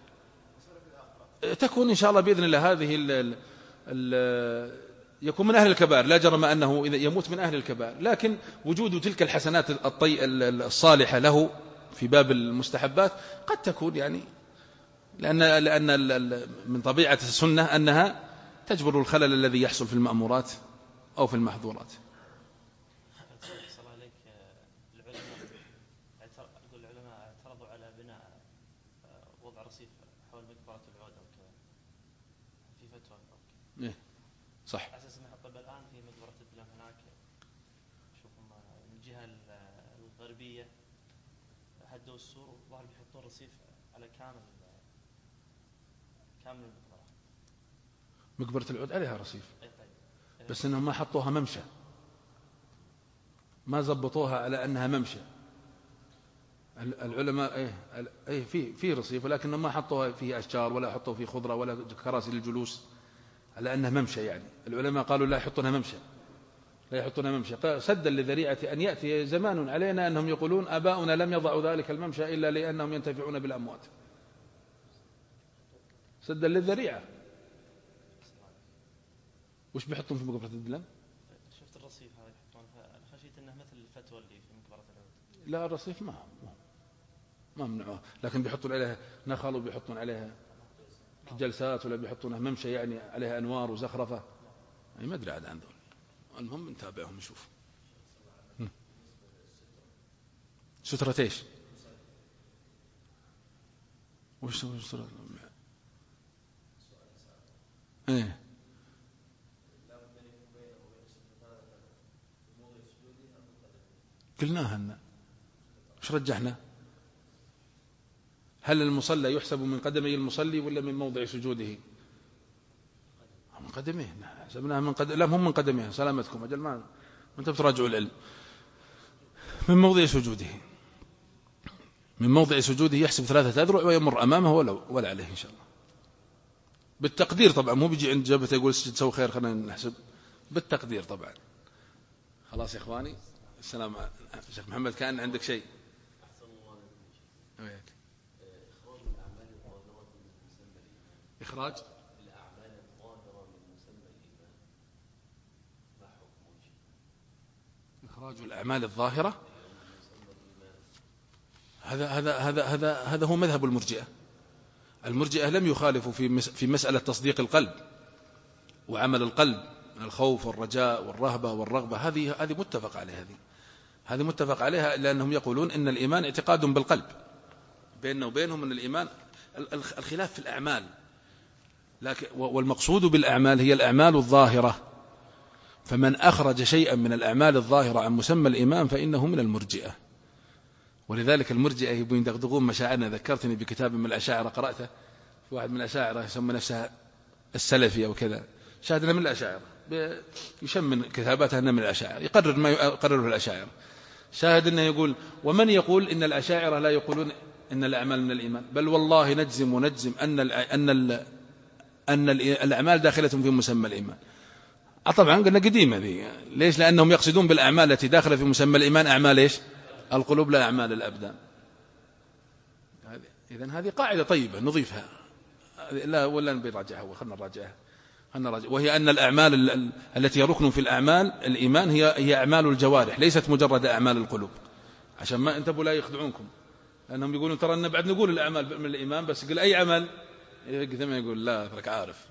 تكون إن شاء الله بإذن الله هذه ال ال يكون من أهل الكبائر، لا جرم أنه إذا يموت من أهل الكبائر، لكن وجود تلك الحسنات الطي الصالحة له في باب المستحبات قد تكون يعني لأن لأن من طبيعة السنة أنها تجبر الخلل الذي يحصل في المأمورات أو في المحظورات. صح. أساس أن حط الآن في مقبرة الدلم هناك، شوف من الجهة الغربية هدوا السور وظهر بيحطون رصيف على كامل كامل المقبرة. مقبرة العود عليها رصيف بس إنهم ما حطوها ممشى، ما زبطوها على أنها ممشى. العلماء إيه إيه في في رصيف ولكنهم ما حطوها فيه أشجار ولا حطوا فيه خضرة ولا كراسي للجلوس على أنها ممشى. يعني العلماء قالوا لا يحطونها ممشى، لا يحطونها ممشى سدا لذريعة أن يأتي زمان علينا أنهم يقولون آباؤنا لم يضعوا ذلك الممشى إلا لأنهم ينتفعون بالأموات. سدا للذريعة. وش بيحطون في مقبرة الدلم؟ شفت الرصيف هذا يحطون، خشيت انه مثل الفتوى اللي في مقبرة العود. لا الرصيف ما ما منعوه، لكن بيحطون عليها نخل وبيحطون عليها جلسات، ولا بيحطونها ممشى يعني عليها أنوار وزخرفة، يعني ما أدري عاد عن ذول. المهم نتابعهم نشوف. سترة ايش؟ وش سترة؟ ايه قلناها لنا. وش رجحنا؟ هل المصلى يحسب من قدمي المصلي ولا من موضع سجوده؟ من قدميه، حسبناها من قدم. لا هم من قدميه، سلامتكم أجل، ما أنت بتراجعوا العلم. من موضع سجوده، من موضع سجوده يحسب ثلاثة أذرع ويمر أمامه ولا, ولا عليه إن شاء الله، بالتقدير طبعا، مو بيجي عند جبهته يقول سجد سوي خير خلينا نحسب، بالتقدير طبعا. خلاص يا إخواني، السلام. شيخ محمد كان عندك شيء؟ إخراج الأعمال الظاهرة من مسمى الإيمان، ما حكمه؟ إخراج الأعمال الظاهرة هذا هذا هذا هذا هذا هو مذهب المرجئة. المرجئة لم يخالفوا في في مسألة تصديق القلب وعمل القلب من الخوف والرجاء والرهبة والرغبة، هذه هذه متفق عليها، هذه هذه متفق عليها، لأنهم يقولون إن الإيمان اعتقاد بالقلب. بيننا وبينهم أن الإيمان الخلاف في الأعمال، لكن والمقصود بالأعمال هي الأعمال الظاهرة. فمن أخرج شيئا من الأعمال الظاهرة عن مسمى الإيمان فإنه من المرجئة. ولذلك المرجئة يبون يدغدغون مشاعرنا. ذكرتني بكتاب من الأشاعرة قرأته، في واحد من الأشاعرة يسمى نفسها السلفي أو كذا، شاهدنا من الأشاعرة، يشمن كتاباتها أنه من الأشاعرة، يقرر ما يقرره الأشاعرة. شاهد أنه يقول: ومن يقول إن الأشاعرة لا يقولون إن الأعمال من الإيمان، بل والله نجزم ونجزم أن ال أن ال أن الأعمال داخلة في مسمى الإيمان. طبعا قلنا قديمة ذي. ليش؟ لأنهم يقصدون بالأعمال التي داخلة في مسمى الإيمان أعمال إيش؟ القلوب، لا أعمال الأبدان. إذن هذه قاعدة طيبة نضيفها، لا ولا نراجعها، وخلنا نراجعها خلنا نراجع. وهي أن الأعمال التي ركن في الأعمال الإيمان هي هي أعمال الجوارح، ليست مجرد أعمال القلوب، عشان ما انتبهوا لا يخدعونكم، لأنهم يقولون ترى أن بعد نقول الأعمال من الإيمان، بس قل أي عمل ثم يقول لا ترك عارف.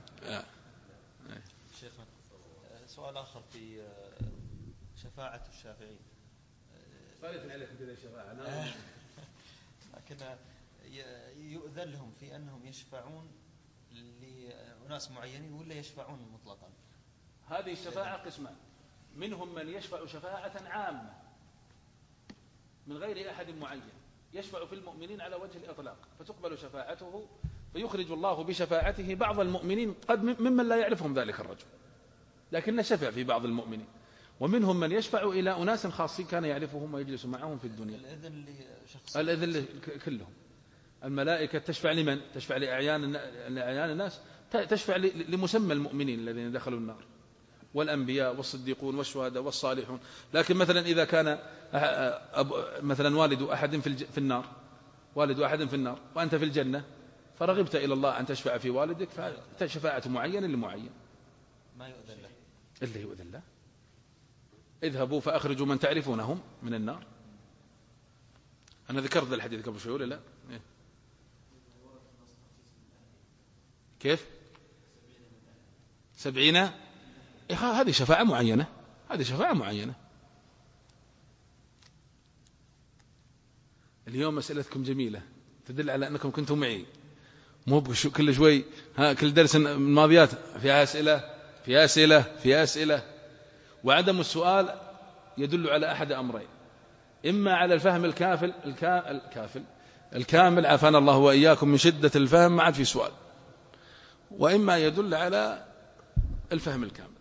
شيخنا سؤال آخر في شفاعة الشافعين. صارت عليكم كذا شفاعة، لكن يؤذن لهم في أنهم يشفعون لأناس معينين ولا يشفعون مطلقا؟ هذه الشفاعة قسمان: منهم من يشفع شفاعة عامة من غير أحد معين، يشفع في المؤمنين على وجه الإطلاق، فتقبل شفاعته فيخرج الله بشفاعته بعض المؤمنين قد ممن لا يعرفهم ذلك الرجل، لكن شفع في بعض المؤمنين. ومنهم من يشفع إلى أناس خاصين كان يعرفهم ويجلس معهم في الدنيا. الإذن لشخص، الإذن كلهم. الملائكة تشفع لمن؟ تشفع لأعيان لأعيان الناس، تشفع لمسمى المؤمنين الذين دخلوا النار، والأنبياء والصديقون والشهداء والصالحون. لكن مثلا إذا كان مثلا والد أحد في النار، والد أحد في النار وأنت في الجنة، فرغبت إلى الله أن تشفع في والدك، فشفاعة معين لمعين ما يؤذن له، اللي يؤذن له. اذهبوا فأخرجوا من تعرفونهم من النار. أنا ذكرت ذا الحديث قبل شوي ولا لا؟ إيه؟ كيف؟ سبعين؟ إيه هذه شفاعة معينة، هذه شفاعة معينة. اليوم أسئلتكم جميلة، تدل على أنكم كنتم معي، مو كل شوي ها كل درس الماضيات في أسئلة في أسئلة في أسئلة. وعدم السؤال يدل على أحد أمرين: إما على الفهم الكافل الكافل الكامل عافانا الله وإياكم من شدة الفهم ما عاد في سؤال، وإما يدل على الفهم الكامل.